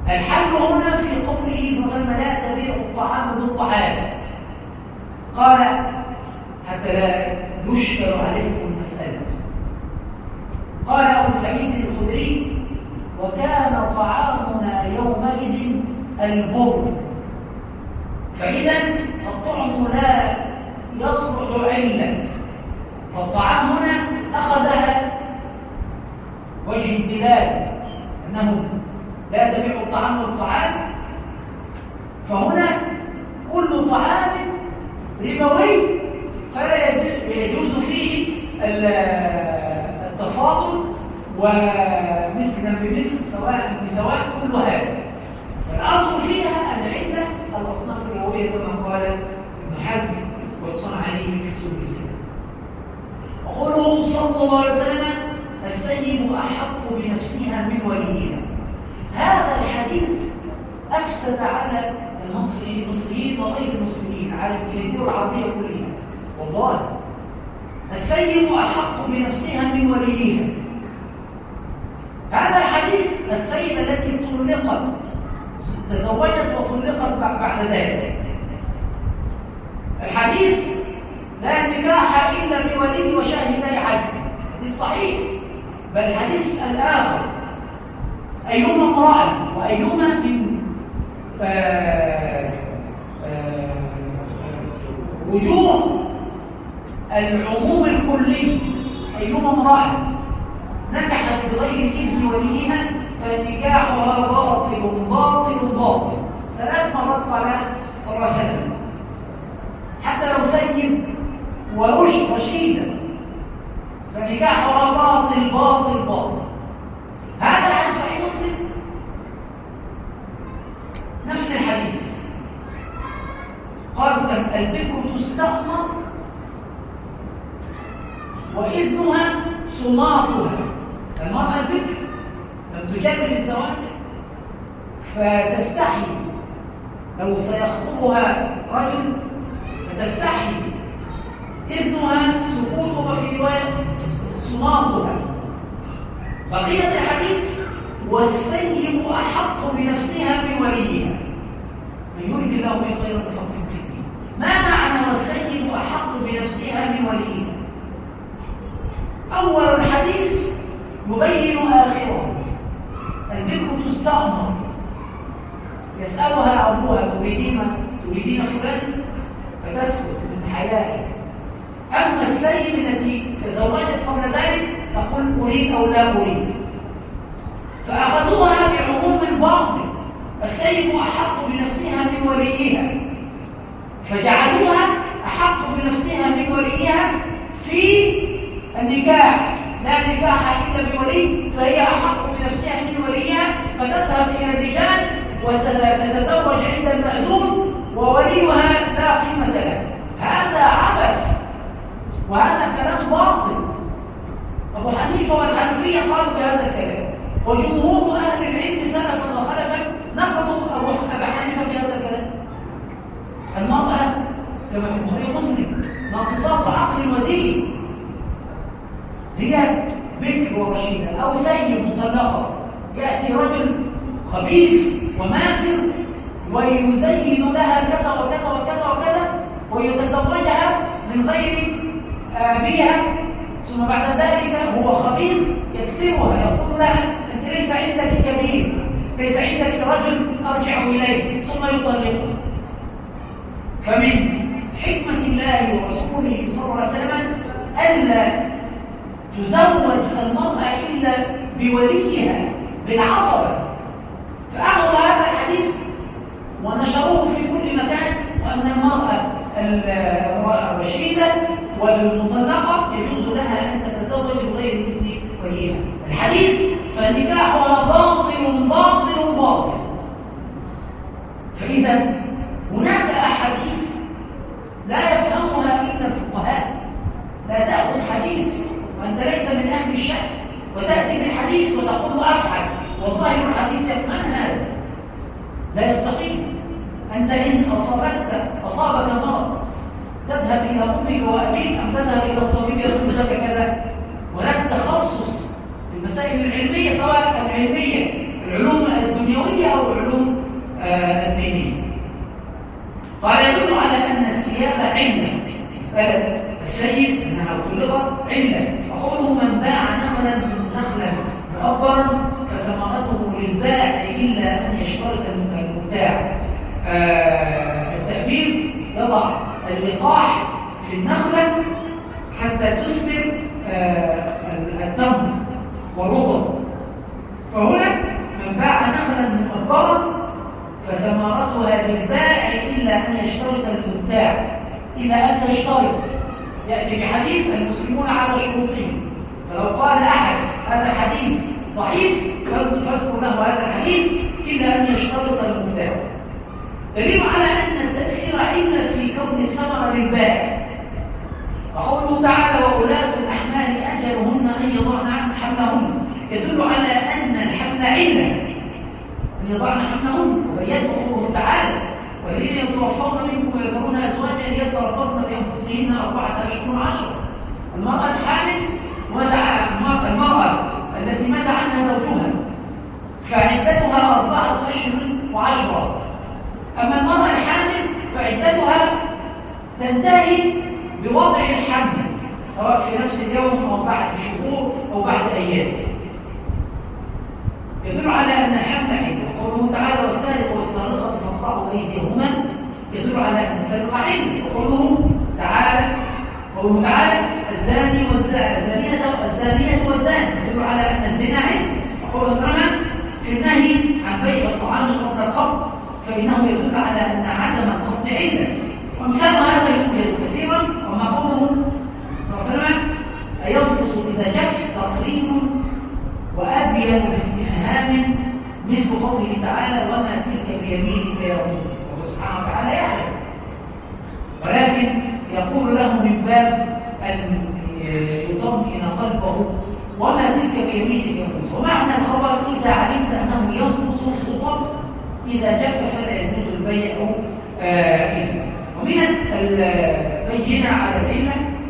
الحل هنا في قوله صلى الله عليه وسلم لا تبيعوا الطعام بالطعام. قال حتى لا يشكل عليكم المسألة. قال أبو سعيد الخدري وكان طعامنا يومئذ البر، فإذا الطعم لا يصلح علة، فالطعام هنا أخذها وجه الدلال أنه لا تبيع الطعام بالطعام، فهنا كل طعام ربوي فلا يجوز فيه التفاضل ومثلا بمثل سواء بسواء كل هذا. فالأصل فيها العلة الأصناف الربوية كما قال ابن حزم والصنعاني في سبل السلام. وقوله صلى الله عليه وسلم الثيب أحق بنفسها من وليها، هذا الحديث أفسد على المصريين وغير المصريين، على الكلمة العربية كلها. والله الثيب أحق بنفسها من وليها، هذا الحديث الثيبة التي طلقت تزوجت وطلقت بعد ذلك، الحديث لا نكاح إلا بولي وشاهدي عدل، حديث صحيح. بل الحديث الآخر أيما امرأة وأيما من وجوه العموم الكلي، أيما امرأة نكحت بغير إذن وليها فنكاحها باطل باطل باطل، 3 مرات قال صلى الله عليه وسلم، حتى لو ثيب ورشيدا فنكاحها باطل باطل باطل. هذا الحديث صحيح مسلم، نفس الحديث قال البكر تستأمر وإذنها صماتها. المرأة البكر لم تجرب الزواج فتستحي، لو سيخطبها رجل فتستحي، إذنها سكوتها في رواية صماتها. بقية الحديث والثيب أحق بنفسها من وليها، من يريد الله به خيرا يفقهه في الدين. ما معنى والثيب أحق بنفسها من وليها؟ أول الحديث يبين آخره، البكر تستأمر، يسألها أبوها تريدين فلان فتسكت من حيائها. أما الثيب التي تزوجت قبل ذلك تقول أريد أو لا أريد، فأخذوها بعموم الباطل، الثيب أحق بنفسها من وليها، فجعلوها أحق بنفسها من وليها في النكاح، لا نكاح إلا بولي، فهي أحق بنفسها من وليها، فتذهب إلى الرجال وتتزوج عند المأذون ووليها لا قيمة له. هذا عبث وهذا كلام باطل. أبو حنيفة والحنفية قالوا بهذا الكلام، وجمهور أهل العلم سلفا وخلفا نقضوا أبو حنيفة في هذا الكلام. المرأة كما في البخاري ومسلم ناقصات عقل ودين، هي بكر ورشيدة أو ثيب مطلقة، يأتي رجل خبيث وماكر ويزين لها كذا وكذا وكذا وكذا ويتزوجها من غير أبيها، ثم بعد ذلك هو خبيث يكسرها، يقول لها أنت ليس عندك كبير، ليس عندك رجل أرجع إليه، ثم يطلقها. فمن حكمة الله ورسوله صلى الله عليه وسلم ألا تزوج المرأة إلا بوليها بالعصبة، فأخذوا هذا الحديث ونشروه في كل مكان، وأن المرأة الرشيدة والمطلقة يجوز لها أن تتزوج بغير إذن وليها. الحديث فنكاحها باطل باطل باطل. فإذا هناك أحاديث لا يفهمها إلا الفقهاء. لا تأخذ حديث وأنت ليس من أهل الشك وتأتي بالحديث وتقول أفعل وظاهر الحديث يفهم هذا، لا يستقيم. أنت إن أصابك مرض تذهب إلى أمك وأبيك أم تذهب إلى الطبيب يقول لك كذا؟ هناك تخصص في المسائل العلمية، سواء العلمية العلوم الدنيوية اللغوية أو العلوم الدينية. قال يدل على أن الثياب علة، مسألة الثيب أنها طلقت علة. وقوله من باع نخلا مؤبرا فثمرته للبائع إلا أن يشترط المبتاع. التأبير يضع اللقاح في النخلة حتى تثمر التمر والرطب. فهنا من باع نخلا مؤبرا فثمرتها للبائع إلا أن يشترط المبتاع، إلى أن يشترط. يأتي بحديث المسلمون على شروطهم، فلو قال أحد هذا الحديث ضعيف فاذكر له هذا الحديث إلا أن يشترط المبتاع. دليل على أن التأثير علة في كون الثمرة للبائع. وقوله تعالى وأولاة الأحمال أجلهن أن يضعن حملهن يدل على أن الحمل علة، أن يضعن حملهن. وبينه قوله تعالى والذين يتوفون منكم ويذرون أزواجا يتربصن بأنفسهن 4 أشهر وعشرة. المرأة الحامل المرأة التي مات عنها زوجها فعدتها 4 أشهر وعشرة. أما المرأة الحامل فعدتها تنتهي بوضع الحمل سواء في نفس اليوم أو بعد شهور أو بعد أيام. يدل على أن الحمل علة. وقوله تعالى والسارق والسارقة فاقطعوا أيديهما يدل على أن السرقة علة. وقوله تعالى الزاني الزانية والزاني يدل على أن الزنا علة. وقوله تعالى في النهي عن بيع الطعام قبل القبض فإنه يدل على أن عدم القبض علة. وأمثال هذا يوجد كثيرا. وما قوله صلى الله عليه وسلم أينقص إذا جف تقرير وأبين باستفهام مثل قوله تعالى وما تلك بيمينك يا موسى. والله سبحانه وتعالى يعلم، ولكن يقول له من باب أن يطمئن قلبه وما تلك بيمينك يا موسى. ومعنى الخبر إذا علمت أنه ينقص الخطب إذا جف فلا يجوز البيع إذن. ومن البينة على العلة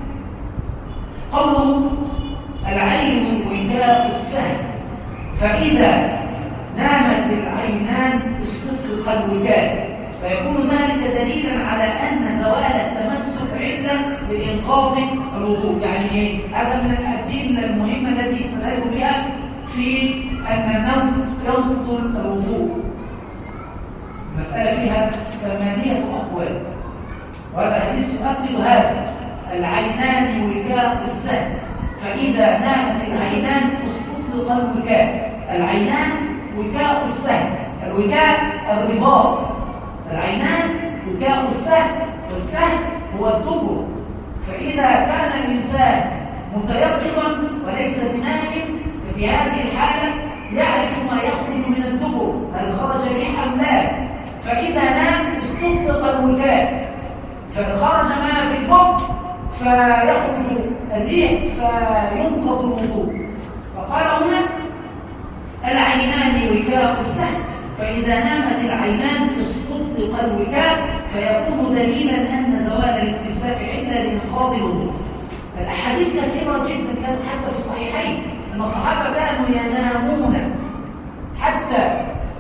قوله العين وكاء السهم فإذا نامت العينان استطلق الوكاء، فيكون ذلك دليلا على أن زوال التمسك علة لإنقاض الوضوء. يعني إيه؟ هذا من الأدلة المهمة التي استدل بها في أن النوم ينقض الوضوء. المسألة فيها 8 أقوال، وهذا الحديث يؤكد هذا. العينان وكاء السهم فإذا نامت العينان استطلق الوكاء. العينان وكاء السهم، الوكاء الرباط، العينان وكاء السهم، والسهم هو الدبر. فإذا كان الإنسان متيقظا وليس بنائم ففي هذه الحالة يعرف ما يخرج من الدبر هل خرج ريح أم لا. فإذا نام استطلق الوكاء فخرج ما في البطن فيخرج الريح فينقض الوضوء. فقال هنا العينان وكاء السهم فإذا نامت العينان استطلق الوكاء فيكون دليلا أن زوال الاستمساك علة لإنقاض الوضوء. الأحاديث كثيرة جدا كانت حتى في الصحيحين أن الصحابة كانوا ينامون حتى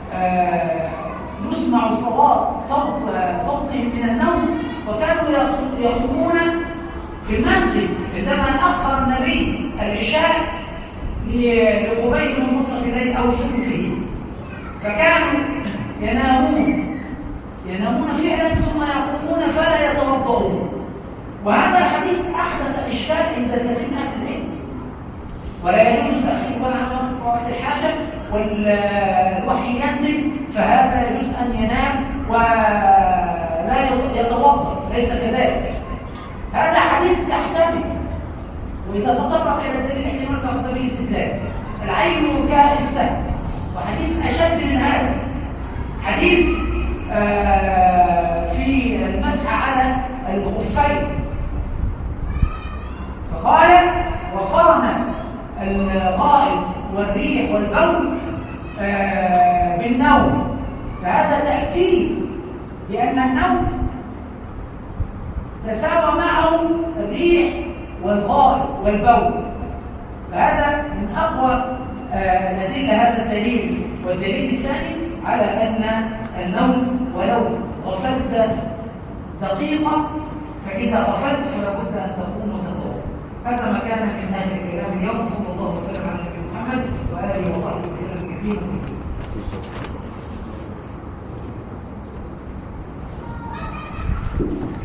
يسمع صوتهم من النوم، وكانوا يقومون في المسجد عندما أخر النبي العشاء لقبيل منتصف الليل أو ثلثه، فكانوا ينامون فعلا ثم يقومون فلا يتوضؤون. وهذا الحديث أحدث إشكال عند الكثير من أهل العلم، ولا يجوز التأخير ولا عن وقت الحاجة والوحي ينزل، فهذا يجوز أن ينام ولا يتوضأ، ليس كذلك. هذا حديث يحتمل، وإذا تطرق إلى الدليل احتمال سقط به استدلال. العين وكاء السهم، وحديث أشد من هذا حديث في المسح على الخفين، فقال وقارن الغائط والريح والبول بالنوم، فهذا تأكيد لأن النوم تساوى معه الريح والغائط والبول، فهذا من أقوى الأدلة هذا الدليل. والدليل الثاني على أن النوم ولو غفلت دقيقة، فإذا غفلت فلا بد أن تقوم وتتوضأ. هذا ما كان من أهل الكلام اليوم. صلى الله وسلم على نبينا محمد وآله وصحبه وسلم تسليما كثيرا.